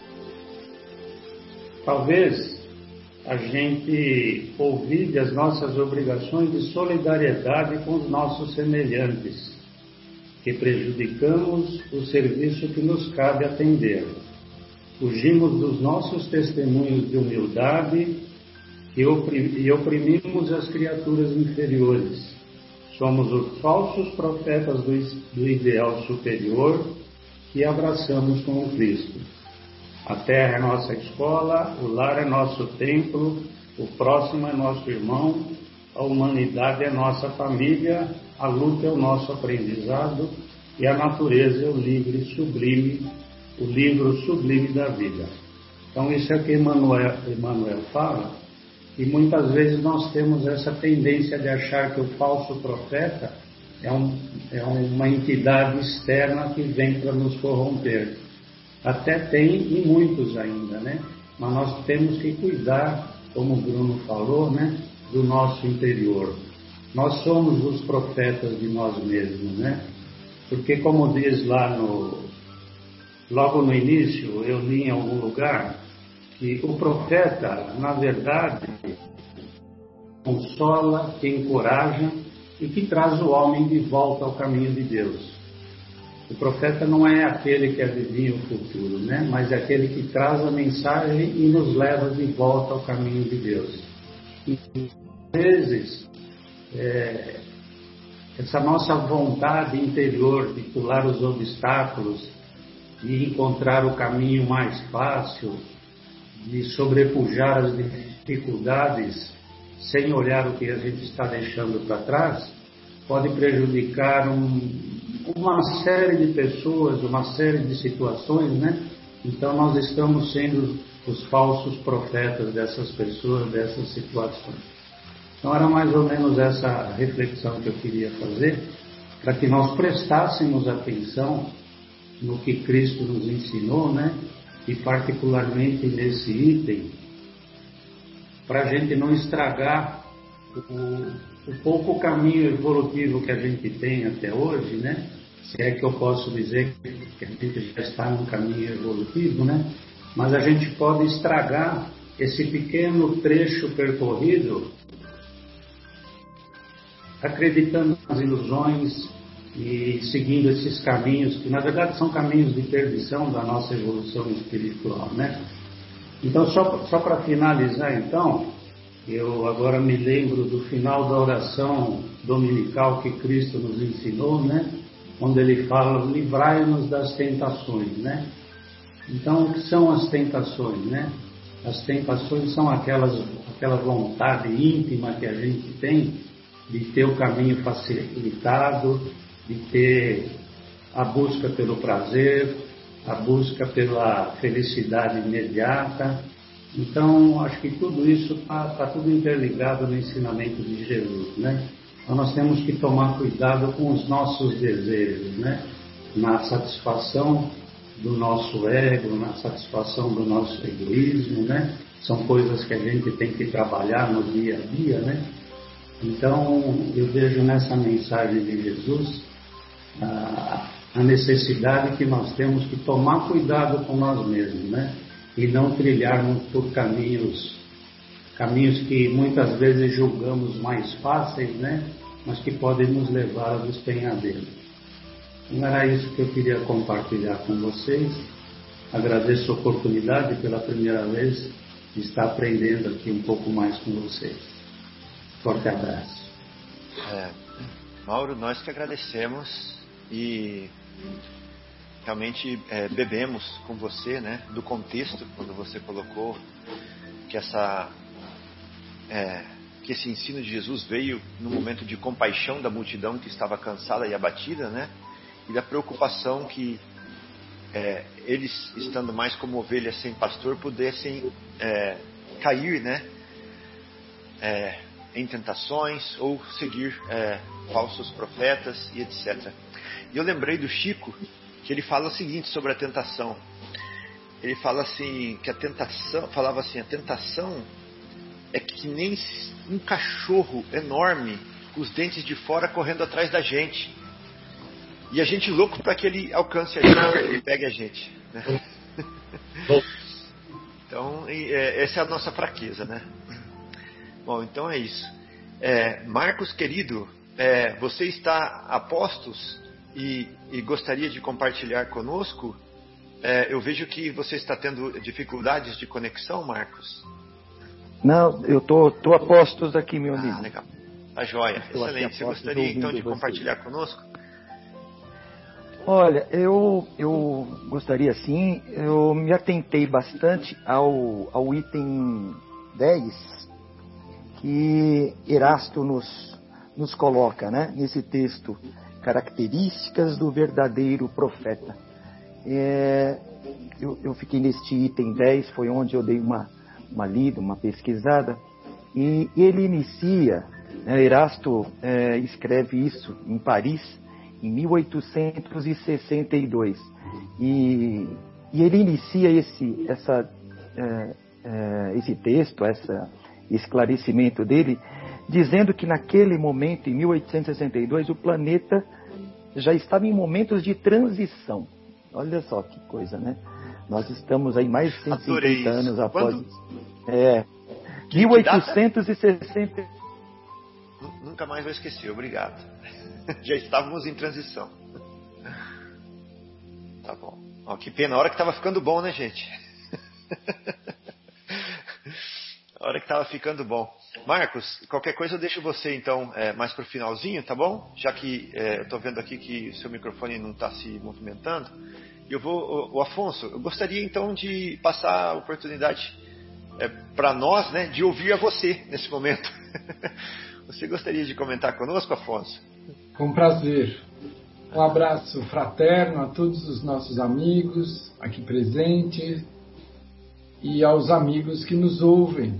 Talvez a gente olvide as nossas obrigações de solidariedade com os nossos semelhantes, que prejudicamos o serviço que nos cabe atender. Fugimos dos nossos testemunhos de humildade e oprimimos as criaturas inferiores. Somos os falsos profetas do ideal superior que abraçamos com o Cristo. A terra é nossa escola, o lar é nosso templo, o próximo é nosso irmão, a humanidade é nossa família, a luta é o nosso aprendizado e a natureza é o livre sublime, o livro sublime da vida. Então isso é o que Emmanuel, Emmanuel fala, e muitas vezes nós temos essa tendência de achar que o falso profeta é, um, é uma entidade externa que vem para nos corromper. Até tem, e muitos ainda, né? Mas nós temos que cuidar, como o Bruno falou, né? Do nosso interior. Nós somos os profetas de nós mesmos, né? Porque, como diz lá no... Logo no início, eu li em algum lugar que o profeta, na verdade, consola, que encoraja e que traz o homem de volta ao caminho de Deus. O profeta não é aquele que adivinha o futuro, né? Mas é aquele que traz a mensagem e nos leva de volta ao caminho de Deus. E, às vezes, é, essa nossa vontade interior de pular os obstáculos, de encontrar o caminho mais fácil, de sobrepujar as dificuldades sem olhar o que a gente está deixando para trás, pode prejudicar um, uma série de pessoas, uma série de situações, né? Então nós estamos sendo os falsos profetas dessas pessoas, dessas situações. Então era mais ou menos essa reflexão que eu queria fazer, para que nós prestássemos atenção no que Cristo nos ensinou, né? E particularmente nesse item, para a gente não estragar o, o pouco caminho evolutivo que a gente tem até hoje, né? Se é que eu posso dizer que a gente já está num caminho evolutivo, né? Mas a gente pode estragar esse pequeno trecho percorrido acreditando nas ilusões e seguindo esses caminhos, que na verdade são caminhos de perdição da nossa evolução espiritual, né? Então, só, só para finalizar, então, eu agora me lembro do final da oração dominical que Cristo nos ensinou, né? Onde ele fala, livrai-nos das tentações, né? Então, o que são as tentações, né? As tentações são aquelas, aquela vontade íntima que a gente tem de ter o caminho facilitado, de ter a busca pelo prazer, a busca pela felicidade imediata. Então, acho que tudo isso está tá tudo interligado no ensinamento de Jesus, né? Então, nós temos que tomar cuidado com os nossos desejos, né? Na satisfação do nosso ego, na satisfação do nosso egoísmo, né? São coisas que a gente tem que trabalhar no dia a dia, né? Então, eu vejo nessa mensagem de Jesus a, a necessidade que nós temos que tomar cuidado com nós mesmos, né? E não trilharmos por caminhos, caminhos que muitas vezes julgamos mais fáceis, né? Mas que podem nos levar ao despenhadeiro. Então, era isso que eu queria compartilhar com vocês. Agradeço a oportunidade pela primeira vez de estar aprendendo aqui um pouco mais com vocês. Forte abraço. É, Mauro, nós que agradecemos e realmente é, bebemos com você, né, do contexto, quando você colocou que, essa, é, que esse ensino de Jesus veio no momento de compaixão da multidão que estava cansada e abatida, né, e da preocupação que é, eles, estando mais como ovelhas sem pastor, pudessem é, cair, né, é, em tentações ou seguir é, falsos profetas e etcétera. E eu lembrei do Chico, que ele fala o seguinte sobre a tentação. Ele fala assim, que a tentação, falava assim, a tentação é que nem um cachorro enorme, com os dentes de fora correndo atrás da gente. E a gente louco para que ele alcance a gente, para que ele pegue a gente, né? Então, é, essa é a nossa fraqueza, né? Bom, então é isso. É, Marcos, querido, é, você está a postos e, e gostaria de compartilhar conosco? É, eu vejo que você está tendo dificuldades de conexão, Marcos. Não, eu tô, tô a postos aqui, meu amigo. Ah, legal. Tá joia. Excelente. Você gostaria então de compartilhar conosco? Olha, eu, eu gostaria sim, eu me atentei bastante ao, ao item dez, que Erasto nos, nos coloca, né, nesse texto, características do verdadeiro profeta. É, eu, eu fiquei neste item dez, foi onde eu dei uma, uma lida, uma pesquisada, e ele inicia, né, Erasto é, escreve isso em Paris, em mil oitocentos e sessenta e dois, e, e ele inicia esse, essa, é, é, esse texto, essa esclarecimento dele, dizendo que naquele momento, em mil oitocentos e sessenta e dois, o planeta já estava em momentos de transição. Olha só que coisa, né? Nós estamos aí mais de cento e cinquenta anos após... É, mil oitocentos e sessenta... Nunca mais vou esquecer, obrigado. Já estávamos em transição. Tá bom. Ó, que pena, a hora que estava ficando bom, né, gente? A hora que estava ficando bom. Marcos, qualquer coisa eu deixo você então é, mais para o finalzinho, tá bom? Já que é, eu estou vendo aqui que o seu microfone não está se movimentando. E eu vou, o, o Afonso, eu gostaria então de passar a oportunidade é, para nós, né, de ouvir a você nesse momento. Você gostaria de comentar conosco, Afonso? Com prazer. Um abraço fraterno a todos os nossos amigos aqui presentes e aos amigos que nos ouvem.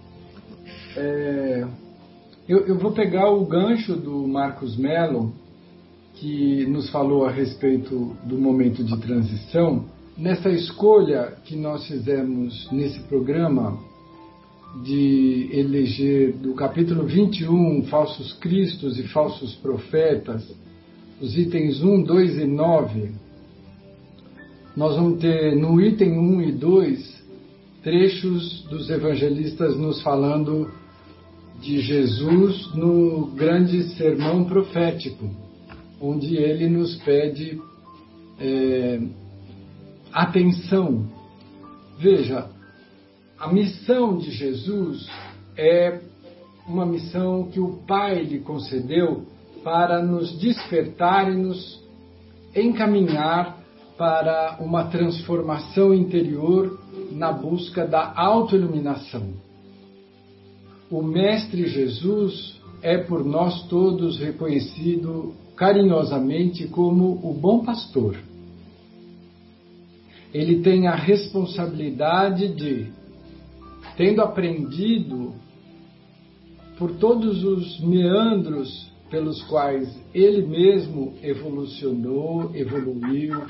É, eu, eu vou pegar o gancho do Marcos Mello, que nos falou a respeito do momento de transição. Nessa escolha que nós fizemos nesse programa de eleger do capítulo vinte e um, falsos cristos e falsos profetas, os itens um, dois e nove, nós vamos ter no item um e dois trechos dos evangelistas nos falando de Jesus no grande sermão profético. onde ele nos pede é, atenção. Veja, a missão de Jesus é uma missão que o Pai lhe concedeu para nos despertar e nos encaminhar para uma transformação interior na busca da autoiluminação. O Mestre Jesus é por nós todos reconhecido carinhosamente como o bom pastor. Ele tem a responsabilidade de, tendo aprendido por todos os meandros pelos quais ele mesmo evolucionou, evoluiu,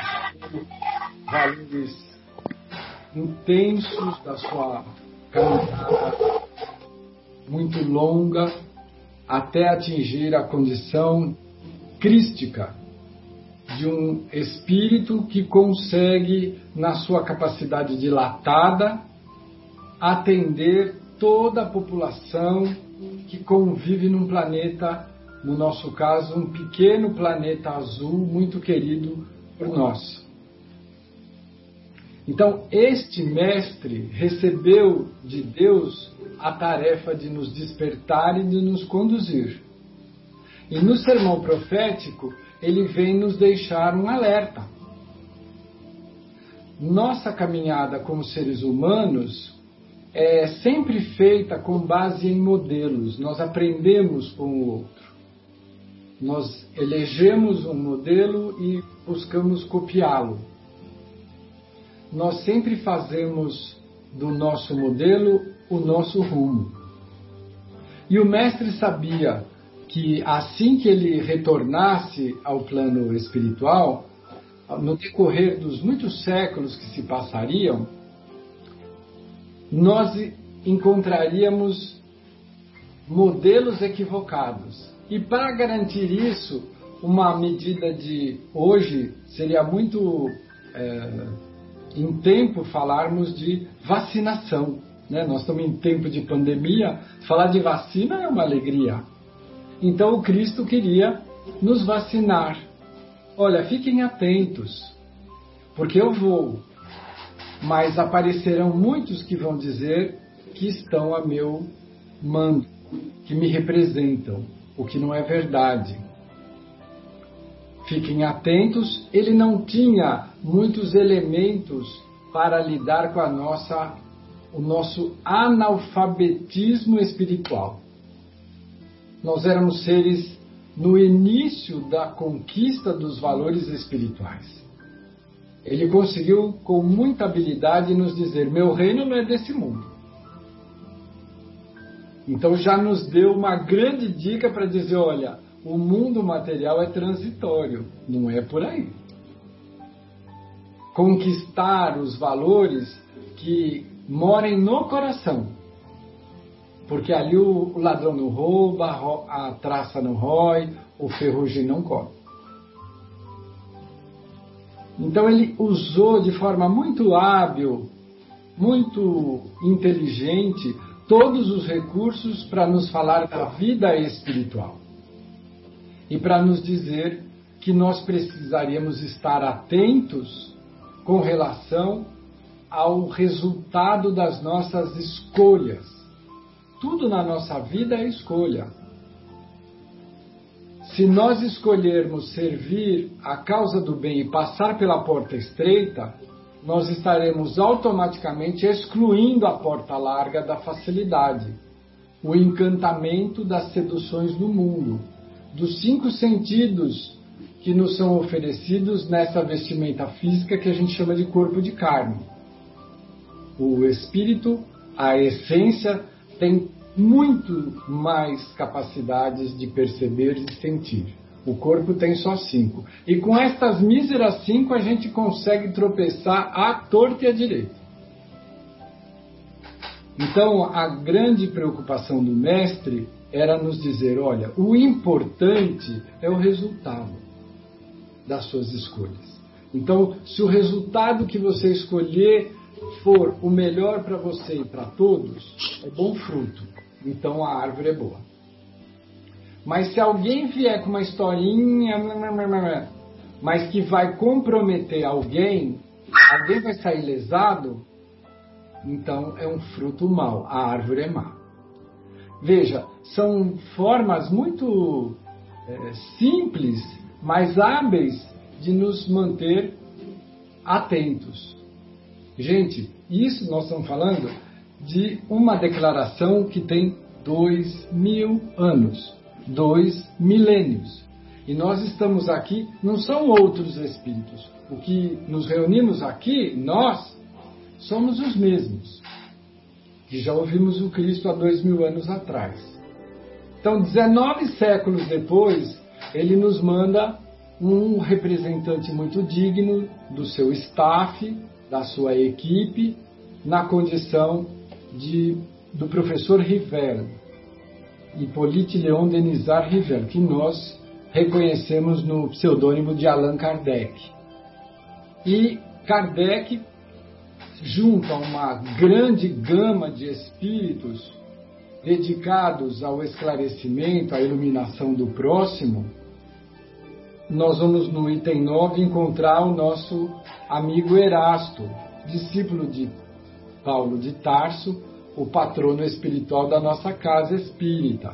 valores intensos da sua caminhada muito longa, até atingir a condição crística de um espírito que consegue, na sua capacidade dilatada, atender toda a população que convive num planeta, no nosso caso, um pequeno planeta azul muito querido por nós. Então, este mestre recebeu de Deus a tarefa de nos despertar e de nos conduzir. E no sermão profético, ele vem nos deixar um alerta. Nossa caminhada como seres humanos é sempre feita com base em modelos. Nós aprendemos com o outro. Nós elegemos um modelo e buscamos copiá-lo. Nós sempre fazemos do nosso modelo o nosso rumo. E o mestre sabia que assim que ele retornasse ao plano espiritual, no decorrer dos muitos séculos que se passariam, nós encontraríamos modelos equivocados. E para garantir isso, uma medida de hoje seria muito é, em tempo falarmos de vacinação. Né? Nós estamos em tempo de pandemia, falar de vacina é uma alegria. Então o Cristo queria nos vacinar. Olha, fiquem atentos, porque eu vou, mas aparecerão muitos que vão dizer que estão a meu mando, que me representam, o que não é verdade. Fiquem atentos, ele não tinha muitos elementos para lidar com a nossa, o nosso analfabetismo espiritual. Nós éramos seres no início da conquista dos valores espirituais. Ele conseguiu, com muita habilidade, nos dizer: meu reino não é desse mundo. Então já nos deu uma grande dica para dizer: olha, o mundo material é transitório, não é por aí. Conquistar os valores que morem no coração. Porque ali o ladrão não rouba, a traça não rói, o ferrugem não come. Então ele usou de forma muito hábil, muito inteligente, todos os recursos para nos falar da vida espiritual. E para nos dizer que nós precisaríamos estar atentos com relação ao resultado das nossas escolhas. Tudo na nossa vida é escolha. Se nós escolhermos servir a causa do bem e passar pela porta estreita, nós estaremos automaticamente excluindo a porta larga da facilidade, o encantamento das seduções do mundo, dos cinco sentidos que nos são oferecidos nessa vestimenta física que a gente chama de corpo de carne. O espírito, a essência, tem muito mais capacidades de perceber e sentir. O corpo tem só cinco. E com estas míseras cinco a gente consegue tropeçar à torta e à direita. Então a grande preocupação do mestre era nos dizer: olha, o importante é o resultado das suas escolhas. Então, se o resultado que você escolher for o melhor para você e para todos, é bom fruto. Então a árvore é boa. Mas se alguém vier com uma historinha, mas que vai comprometer alguém, alguém vai sair lesado, então é um fruto mau, a árvore é má. Veja, são formas muito é, simples, mas hábeis de nos manter atentos. Gente, isso nós estamos falando de uma declaração que tem dois mil anos, dois milênios. E nós estamos aqui, não são outros espíritos. O que nos reunimos aqui, nós, somos os mesmos, que já ouvimos o Cristo há dois mil anos atrás. Então, dezenove séculos depois, ele nos manda um representante muito digno do seu staff, da sua equipe, na condição de, do professor Rivel, Hippolyte Léon Denisard Rivel, que nós reconhecemos no pseudônimo de Allan Kardec. E Kardec, junto a uma grande gama de espíritos dedicados ao esclarecimento, à iluminação do próximo, nós vamos no item nove encontrar o nosso amigo Erasto, discípulo de Paulo de Tarso, o patrono espiritual da nossa casa espírita.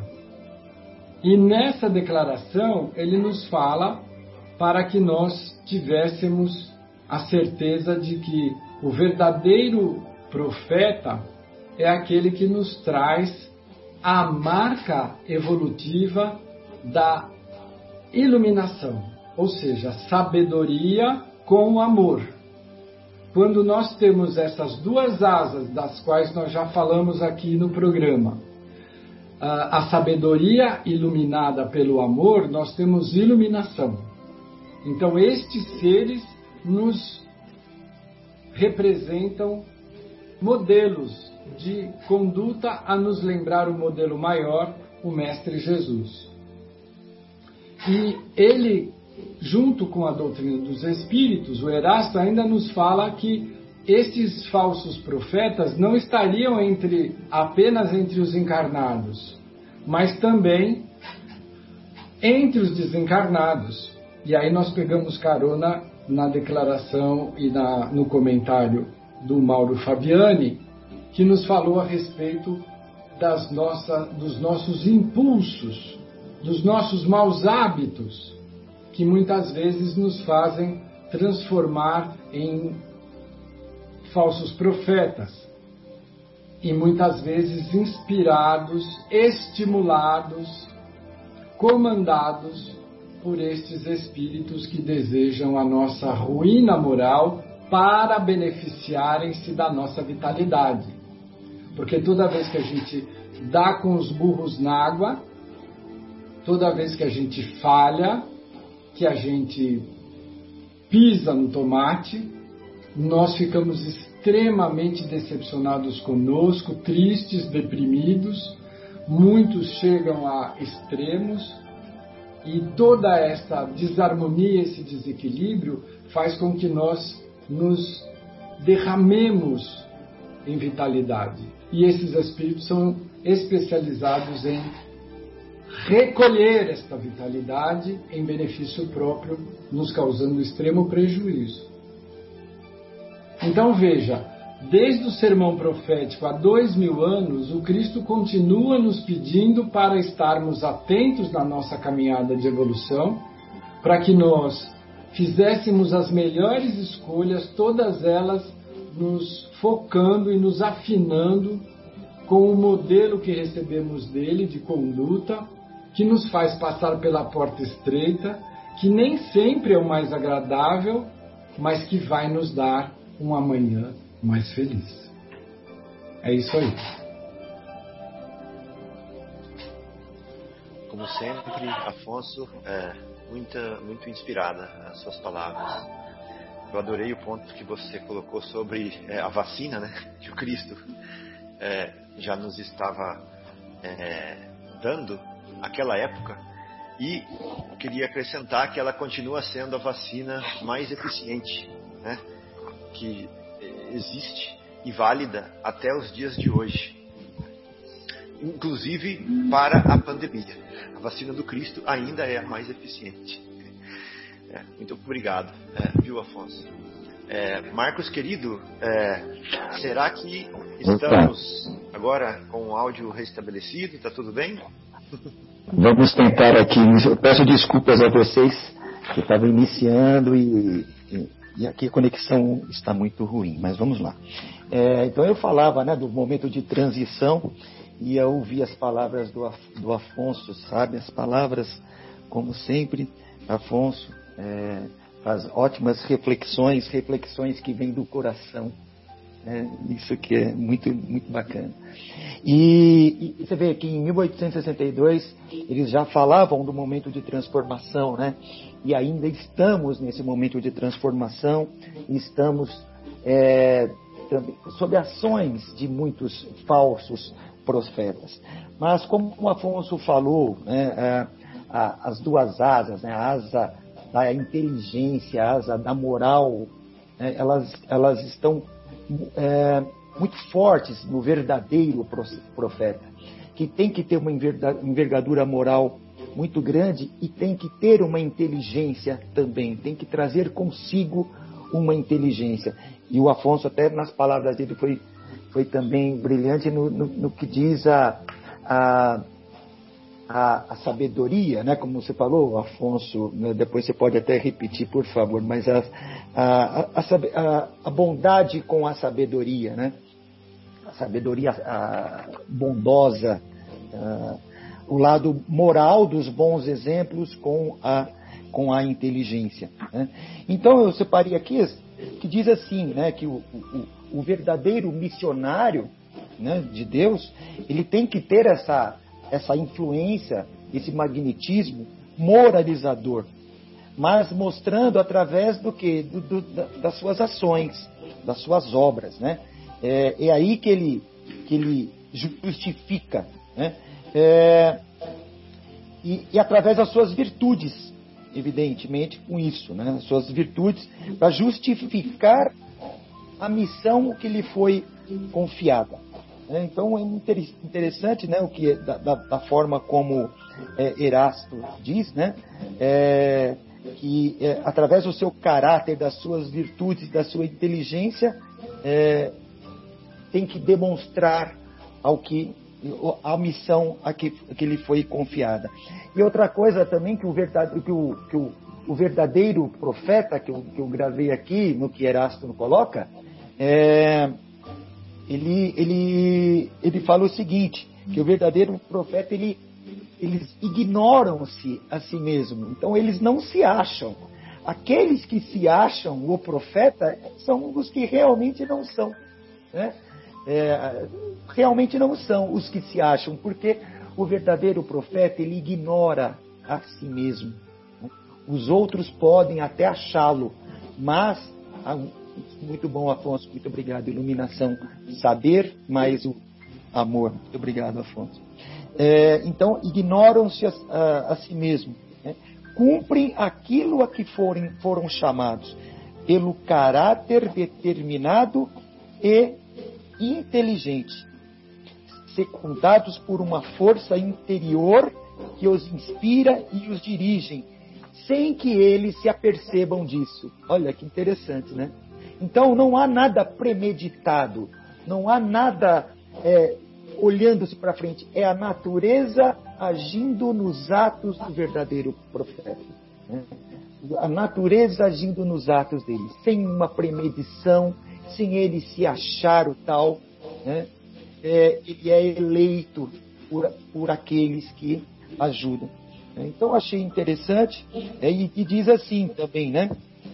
E nessa declaração ele nos fala para que nós tivéssemos a certeza de que o verdadeiro profeta é aquele que nos traz a marca evolutiva da iluminação, ou seja, sabedoria com amor. Quando nós temos essas duas asas, das quais nós já falamos aqui no programa, a sabedoria iluminada pelo amor, nós temos iluminação. Então, estes seres nos representam modelos de conduta a nos lembrar o modelo maior, o Mestre Jesus. E ele, junto com a doutrina dos Espíritos, o Erasto ainda nos fala que esses falsos profetas não estariam entre, apenas entre os encarnados, mas também entre os desencarnados. E aí nós pegamos carona na declaração e na, no comentário do Mauro Fabiani, que nos falou a respeito das nossa, dos nossos impulsos, dos nossos maus hábitos, que muitas vezes nos fazem transformar em falsos profetas, e muitas vezes inspirados, estimulados, comandados por estes espíritos que desejam a nossa ruína moral para beneficiarem-se da nossa vitalidade. Porque toda vez que a gente dá com os burros na água, toda vez que a gente falha, que a gente pisa no tomate, nós ficamos extremamente decepcionados conosco, tristes, deprimidos, muitos chegam a extremos, e toda essa desarmonia, esse desequilíbrio faz com que nós nos derramemos em vitalidade. E esses espíritos são especializados em recolher esta vitalidade em benefício próprio, nos causando extremo prejuízo. Então veja, desde o sermão profético há dois mil anos, o Cristo continua nos pedindo para estarmos atentos na nossa caminhada de evolução, para que nós fizéssemos as melhores escolhas, todas elas nos focando e nos afinando com o modelo que recebemos dele de conduta, que nos faz passar pela porta estreita, que nem sempre é o mais agradável, mas que vai nos dar um amanhã mais feliz. É isso aí. Como sempre, Afonso, é, muita, muito inspirada as suas palavras. Eu adorei o ponto que você colocou sobre é, a vacina, né, que o Cristo é, já nos estava é, dando naquela época, e queria acrescentar que ela continua sendo a vacina mais eficiente, né, que existe e válida até os dias de hoje. inclusive para a pandemia. A vacina do Cristo ainda é a mais eficiente. É, muito obrigado, é, viu, Afonso? É, Marcos, querido, é, será que estamos agora com o áudio restabelecido? Está tudo bem? Vamos tentar aqui. Eu peço desculpas a vocês que estavam iniciando e, e, e aqui a conexão está muito ruim, mas vamos lá. É, então eu falava, né, do momento de transição e eu ouvi as palavras do, do Afonso, sabe? As palavras, como sempre, Afonso é, faz ótimas reflexões, reflexões que vêm do coração. É, isso que é muito, muito bacana. E, e você vê que em mil oitocentos e sessenta e dois eles já falavam do momento de transformação, né? E ainda estamos nesse momento de transformação, estamos é, também, sob ações de muitos falsos profetas. Mas como o Afonso falou, né, a, a, as duas asas, né, a asa da inteligência, a asa da moral, né, elas, elas estão É, muito fortes no verdadeiro profeta, que tem que ter uma envergadura moral muito grande e tem que ter uma inteligência também, tem que trazer consigo uma inteligência. E o Afonso, até nas palavras dele, foi, foi também brilhante no, no, no que diz a, a, a, a sabedoria, né? Como você falou, Afonso, né? Depois você pode até repetir, por favor, mas a, a, a, a, a bondade com a sabedoria, né? A sabedoria a, bondosa, a, o lado moral dos bons exemplos com a, com a inteligência, né? Então eu separei aqui que diz assim, né, que o, o, o verdadeiro missionário, né, de Deus, ele tem que ter essa essa influência, esse magnetismo moralizador, mas mostrando através do que? Do, do, das suas ações, das suas obras, né? É, é aí que ele, que ele justifica, né? É, e, e através das suas virtudes, evidentemente, com isso, né? As suas virtudes, para justificar a missão que lhe foi confiada. Então é interessante, né, o que, da, da, da forma como é, Erasto diz, né, é, que é, através do seu caráter, das suas virtudes, da sua inteligência, é, tem que demonstrar ao que, a missão a que, a que lhe foi confiada. E outra coisa também que o, verdade, que o, que o, o verdadeiro profeta, que eu, que eu gravei aqui, no que Erasto coloca, é... Ele, ele, ele fala o seguinte, que o verdadeiro profeta, ele, eles ignoram-se a si mesmo. Então, eles não se acham. Aqueles que se acham o profeta são os que realmente não são, né? É, realmente não são os que se acham, porque o verdadeiro profeta, ele ignora a si mesmo. Os outros podem até achá-lo, mas... A, muito bom, Afonso, muito obrigado. Iluminação, saber mais o amor. Muito obrigado, Afonso. É, então, ignoram-se a, a, a si mesmo, né? Cumprem aquilo a que forem, foram chamados, pelo caráter determinado e inteligente, secundados por uma força interior que os inspira e os dirige, sem que eles se apercebam disso. Olha que interessante, né? Então não há nada premeditado, não há nada é, olhando-se para frente. É a natureza agindo nos atos do verdadeiro profeta, né? A natureza agindo nos atos dele, sem uma premedição, sem ele se achar o tal, né? É, ele é eleito por, por aqueles que ajudam. Então achei interessante, é, e, e diz assim também, né?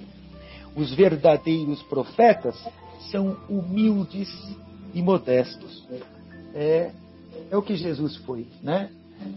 Os verdadeiros profetas são humildes e modestos. É, é o que Jesus foi, né?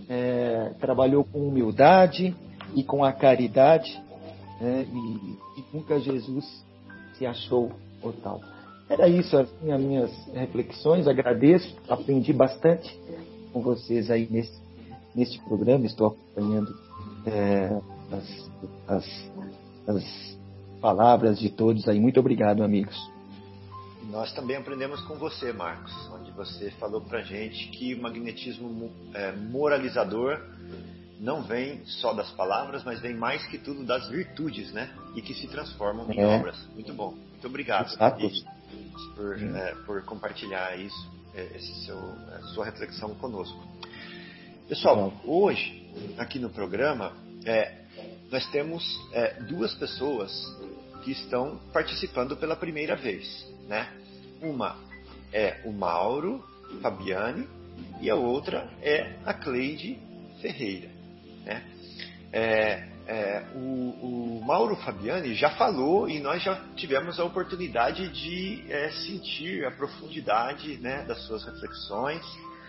É, trabalhou com humildade e com a caridade, né? e, e nunca Jesus se achou o tal. Era isso, assim, as minhas reflexões. Agradeço, aprendi bastante com vocês aí nesse, nesse programa. Estou acompanhando é, as, as, as palavras de todos aí. Muito obrigado, amigos. nós também aprendemos com você, Marcos, onde você falou pra gente que o magnetismo é, moralizador não vem só das palavras, mas vem mais que tudo das virtudes, né? E que se transformam em É. obras. Muito bom. Muito obrigado Exato. e, por, é, por compartilhar isso, é, esse seu, a sua reflexão conosco. Pessoal, hoje, aqui no programa, é, nós temos é, duas pessoas que estão participando pela primeira vez, né? Uma é o Mauro Fabiani e a outra é a Cleide Ferreira, né? É, é, o, o Mauro Fabiani já falou e nós já tivemos a oportunidade de é, sentir a profundidade, né, das suas reflexões.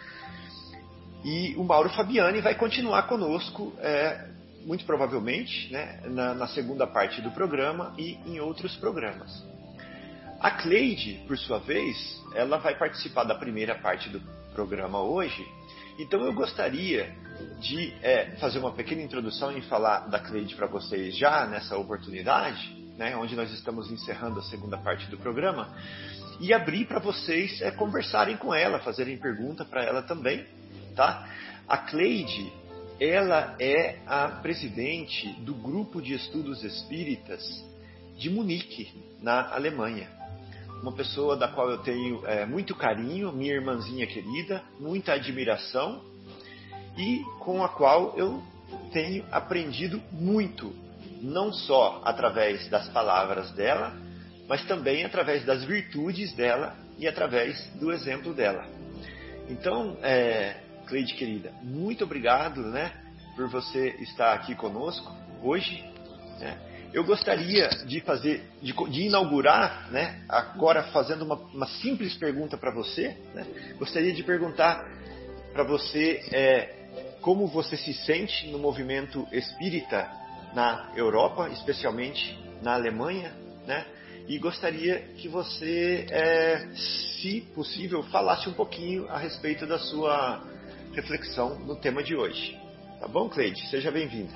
E o Mauro Fabiani vai continuar conosco, é, muito provavelmente, né, na, na segunda parte do programa e em outros programas. A Cleide, por sua vez, ela vai participar da primeira parte do programa hoje. Então eu gostaria de é, fazer uma pequena introdução e falar da Cleide para vocês já nessa oportunidade, né, onde nós estamos encerrando a segunda parte do programa, e abrir para vocês é, conversarem com ela, fazerem pergunta para ela também, tá? A Cleide, ela é a presidente do Grupo de Estudos Espíritas de Munique, na Alemanha. Uma pessoa da qual eu tenho é, muito carinho, minha irmãzinha querida, muita admiração e com a qual eu tenho aprendido muito, não só através das palavras dela, mas também através das virtudes dela e através do exemplo dela. Então, é, Cleide querida, muito obrigado, né, por você estar aqui conosco hoje, né? Eu gostaria de fazer, de, de inaugurar, né, agora fazendo uma, uma simples pergunta para você, né? Gostaria de perguntar para você é, como você se sente no movimento espírita na Europa, especialmente na Alemanha, né? E gostaria que você, é, se possível, falasse um pouquinho a respeito da sua reflexão no tema de hoje. Tá bom, Cleide? Seja bem-vinda.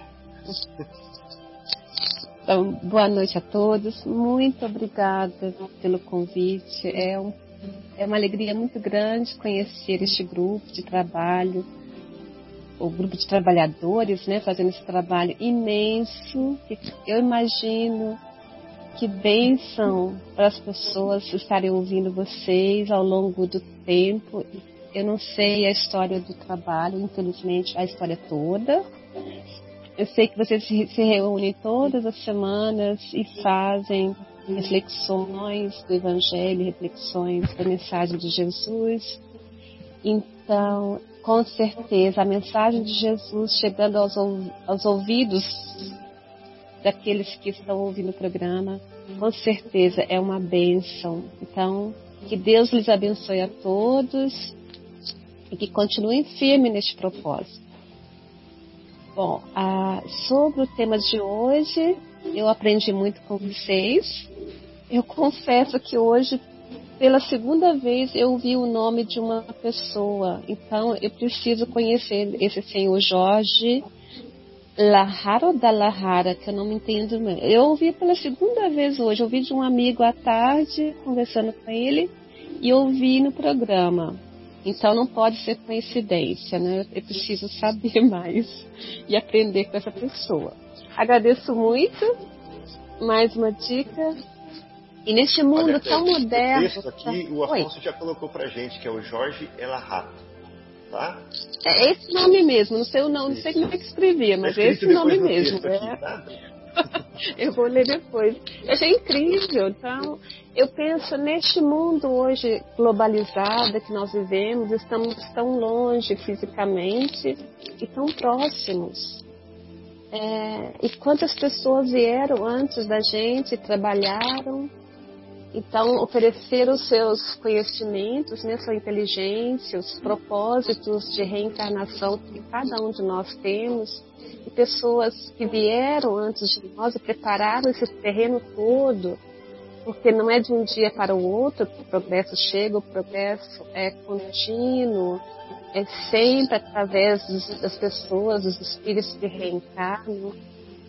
Então, boa noite a todos. Muito obrigada pelo convite. É, um, é uma alegria muito grande conhecer este grupo de trabalho, o grupo de trabalhadores, né, fazendo esse trabalho imenso. Eu imagino que bênção para as pessoas estarem ouvindo vocês ao longo do tempo. Eu não sei a história do trabalho, infelizmente, a história toda. Eu sei que vocês se reúnem todas as semanas e fazem reflexões do Evangelho, reflexões da mensagem de Jesus. Então, com certeza, a mensagem de Jesus chegando aos, aos ouvidos daqueles que estão ouvindo o programa, com certeza é uma bênção. Então, que Deus lhes abençoe a todos e que continuem firmes neste propósito. Bom, ah, sobre o tema de hoje, eu aprendi muito com vocês. Eu confesso que hoje, pela segunda vez, eu ouvi o nome de uma pessoa. Então, eu preciso conhecer esse senhor Jorge Lahara ou da Lahara, que eu não me entendo mesmo. Eu ouvi pela segunda vez hoje. Eu ouvi de um amigo à tarde, conversando com ele, e ouvi no programa. Então não pode ser coincidência, né? Eu preciso saber mais e aprender com essa pessoa. Agradeço muito. Mais uma dica. E neste mundo Olha, tão esse moderno... texto aqui, o Afonso Oi. já colocou pra gente, que é o Jorge Elahato, tá? É esse nome mesmo, não sei o nome, não sei como é que escrevia, mas é esse nome mesmo. Aqui, é. tá? Eu vou ler depois. Eu achei incrível. Então, eu penso neste mundo hoje globalizado que nós vivemos, estamos tão longe fisicamente e tão próximos. É, e quantas pessoas vieram antes da gente, trabalharam, então ofereceram os seus conhecimentos, né, sua inteligência, os propósitos de reencarnação que cada um de nós temos. E pessoas que vieram antes de nós e prepararam esse terreno todo, porque não é de um dia para o outro que o progresso chega, o progresso é contínuo, é sempre através dos, das pessoas, dos espíritos que reencarnam.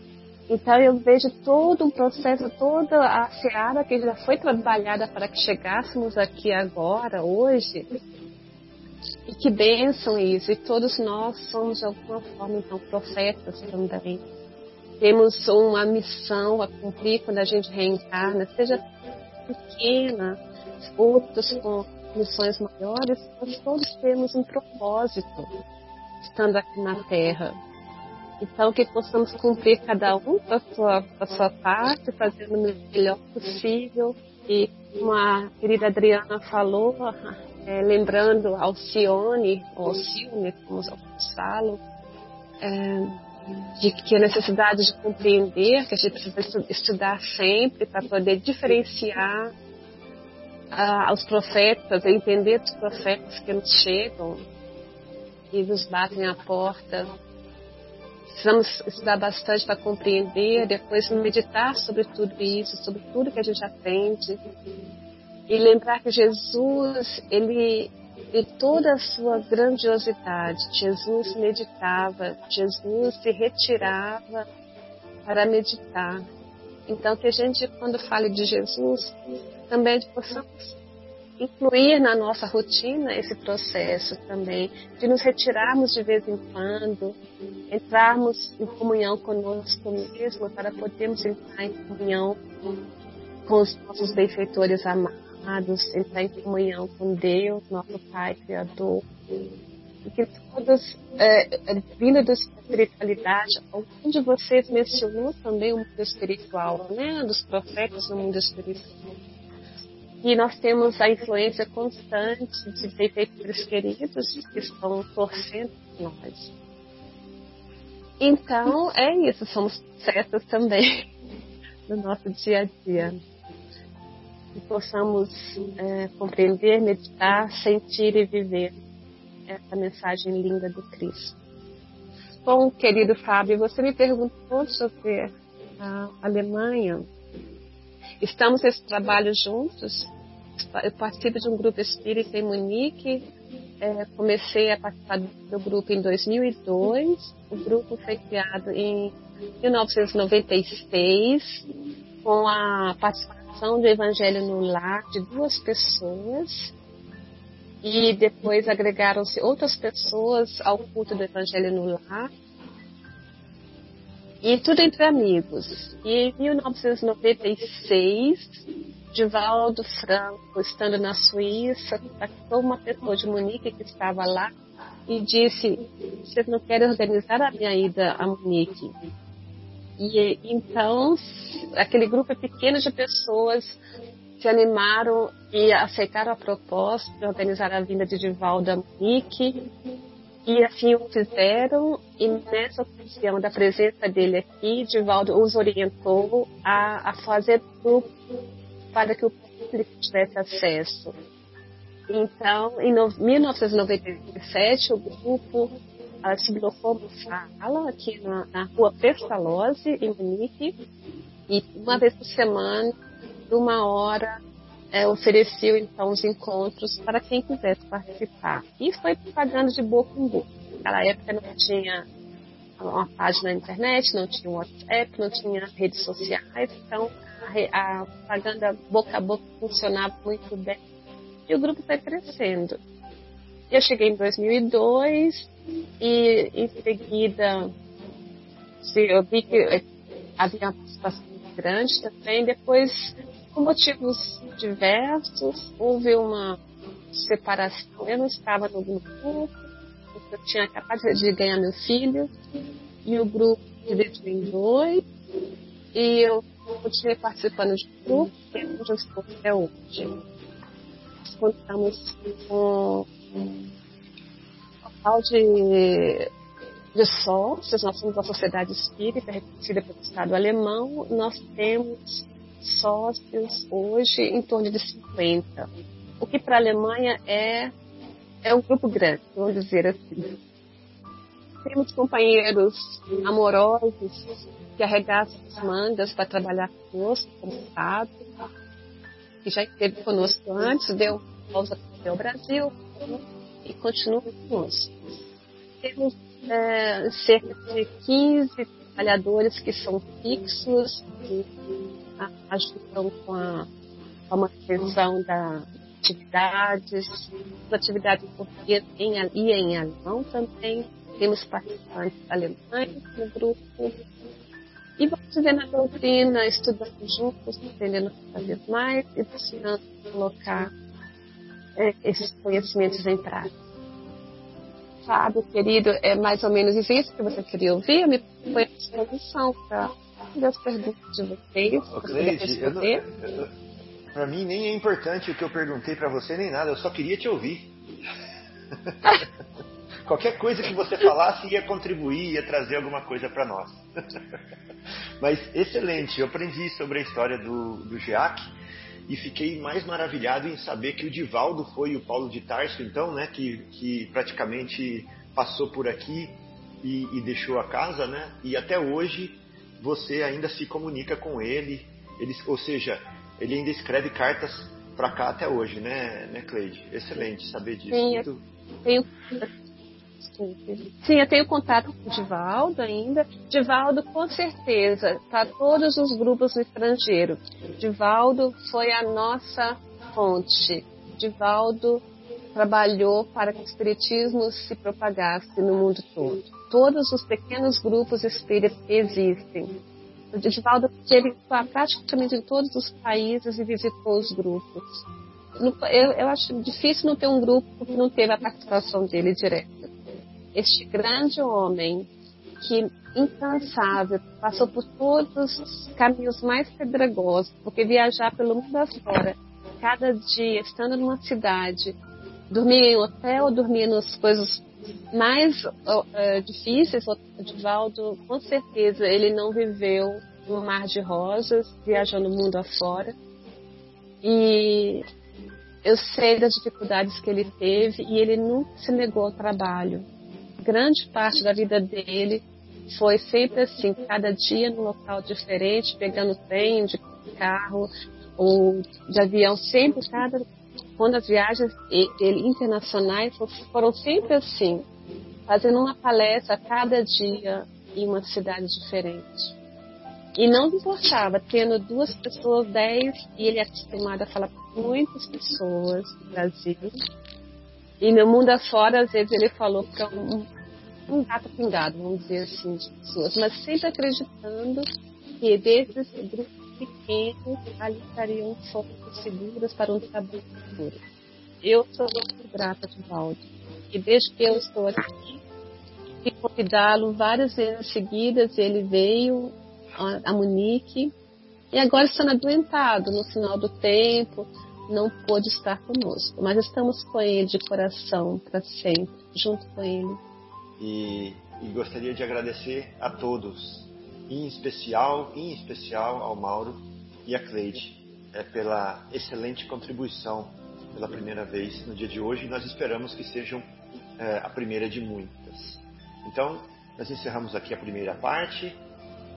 Então eu vejo todo um processo, toda a seara que já foi trabalhada para que chegássemos aqui agora, hoje. E que bênção isso. E todos nós somos de alguma forma então profetas também. Temos uma missão a cumprir quando a gente reencarna, seja pequena, outros com missões maiores, nós todos temos um propósito estando aqui na Terra. Então, que possamos cumprir cada um a sua, a sua parte, fazendo o melhor possível. E como a querida Adriana falou, é, lembrando Alcione, ou Alcione, como alguns falam, é, de que a necessidade de compreender, que a gente precisa estudar sempre para poder diferenciar ah, os profetas, entender os profetas que nos chegam e nos batem à porta. Precisamos estudar bastante para compreender, depois meditar sobre tudo isso, sobre tudo que a gente aprende. E lembrar que Jesus, ele, de toda a sua grandiosidade, Jesus meditava, Jesus se retirava para meditar. Então, que a gente, quando fale de Jesus, também possamos incluir na nossa rotina esse processo também, de nos retirarmos de vez em quando, entrarmos em comunhão conosco mesmo, para podermos entrar em comunhão com os nossos benfeitores amados, entrar em comunhão com Deus, nosso Pai Criador. E que todos, é, vindo da espiritualidade, algum de vocês mencionou também o mundo espiritual, né? Dos profetas no mundo espiritual. E nós temos a influência constante de benfeitores queridos que estão torcendo por nós. Então, é isso, somos certos também no nosso dia a dia. Que possamos é, compreender, meditar, sentir e viver essa mensagem linda do Cristo. Bom, querido Fábio, você me perguntou sobre a Alemanha. Estamos nesse trabalho juntos. Eu participo de um grupo espírita em Munique. É, comecei a participar do grupo em dois mil e dois. O grupo foi criado em mil novecentos e noventa e seis, com a participação do Evangelho no Lar de duas pessoas. E depois agregaram-se outras pessoas ao culto do Evangelho no Lar. E tudo entre amigos. E em mil novecentos e noventa e seis, Divaldo Franco, estando na Suíça, contactou uma pessoa de Munique que estava lá e disse: vocês não querem organizar a minha ida a Munique? E então, aquele grupo pequeno de pessoas se animaram e aceitaram a proposta de organizar a vinda de Divaldo a Munique. E assim o fizeram, e nessa ocasião da presença dele aqui, Divaldo os orientou a, a fazer grupo para que o público tivesse acesso. Então, em no, mil novecentos e noventa e sete, o grupo uh, se deslocou uma sala aqui na, na rua Pestalozzi, em Munique, e uma vez por semana, uma hora, É, ofereceu então os encontros para quem quisesse participar. E foi propaganda de boca em boca. Naquela época não tinha uma página na internet, não tinha WhatsApp, não tinha redes sociais, então a, a propaganda boca a boca funcionava muito bem. E o grupo foi crescendo. Eu cheguei em dois mil e dois e em seguida eu vi que havia uma participação grande também. Depois, por motivos diversos, houve uma separação. Eu não estava no grupo, eu tinha acabado de ganhar meu filho, e o grupo dividiu em dois, e eu continuei participando de grupo, que é onde eu estou até hoje. Nós contamos com um total de, de sócios. Nós somos uma sociedade espírita reconhecida pelo Estado alemão. Nós temos sócios hoje em torno de cinquenta, o que para a Alemanha é, é um grupo grande, vamos dizer assim. Temos companheiros amorosos que arregaçam as mangas para trabalhar conosco, como o Fábio, que já esteve conosco antes, deu pausa para o Brasil e continua conosco. Temos é, cerca de quinze trabalhadores que são fixos, que ajudam com a, com a manutenção das atividades, as atividades em português e em alemão também. Temos participantes alemães no grupo. E vamos vendo a doutrina, estudando juntos, aprendendo cada vez mais e buscando colocar é, esses conhecimentos em prática. Fábio, querido, é mais ou menos isso que você queria ouvir? Eu me põe à disposição para as perguntas de vocês. Ô, Cleide, para mim nem é importante o que eu perguntei para você nem nada, eu só queria te ouvir. Qualquer coisa que você falasse ia contribuir, ia trazer alguma coisa para nós. Mas excelente, eu aprendi sobre a história do, do GEAC e fiquei mais maravilhado em saber que o Divaldo foi o Paulo de Tarso, então, né, que, que praticamente passou por aqui e, e deixou a casa, né, e até hoje você ainda se comunica com ele, ele ou seja, ele ainda escreve cartas para cá até hoje, né, né, Cleide? Excelente saber disso. Sim, Muito... tenho... Sim, eu tenho contato com o Divaldo ainda. Divaldo, com certeza, para todos os grupos no estrangeiro. Divaldo foi a nossa fonte. Divaldo trabalhou para que o espiritismo se propagasse no mundo todo. Todos os pequenos grupos espíritas existem. O Divaldo esteve praticamente em todos os países e visitou os grupos. Eu, eu acho difícil não ter um grupo que não teve a participação dele direta. Este grande homem, que incansável, passou por todos os caminhos mais pedregosos, porque viajar pelo mundo afora, cada dia, estando numa cidade, dormia em hotel, dormia nas coisas mais uh, difíceis, o Divaldo, com certeza, ele não viveu no mar de rosas, viajando o mundo afora. E eu sei das dificuldades que ele teve e ele nunca se negou ao trabalho. Grande parte da vida dele foi sempre assim, cada dia num local diferente, pegando trem, de carro ou de avião, sempre, cada, quando as viagens dele internacionais foram sempre assim, fazendo uma palestra a cada dia em uma cidade diferente. E não importava, tendo duas pessoas, dez, e ele é acostumado a falar com muitas pessoas no Brasil. E no mundo afora, às vezes ele falou para um, um gato pingado, vamos dizer assim, de pessoas, mas sempre acreditando que desses grupos pequenos ali estariam fontes seguras para um trabalho futuro. Eu sou muito grata, Divaldo, e desde que eu estou aqui, fui convidá-lo várias vezes seguidas, ele veio a Munique, e agora estando adoentado no final do tempo, não pôde estar conosco, mas estamos com ele de coração para sempre, junto com ele. E, e gostaria de agradecer a todos, em especial, em especial ao Mauro e à Cleide, é, pela excelente contribuição pela primeira vez no dia de hoje, e nós esperamos que sejam é, a primeira de muitas. Então, nós encerramos aqui a primeira parte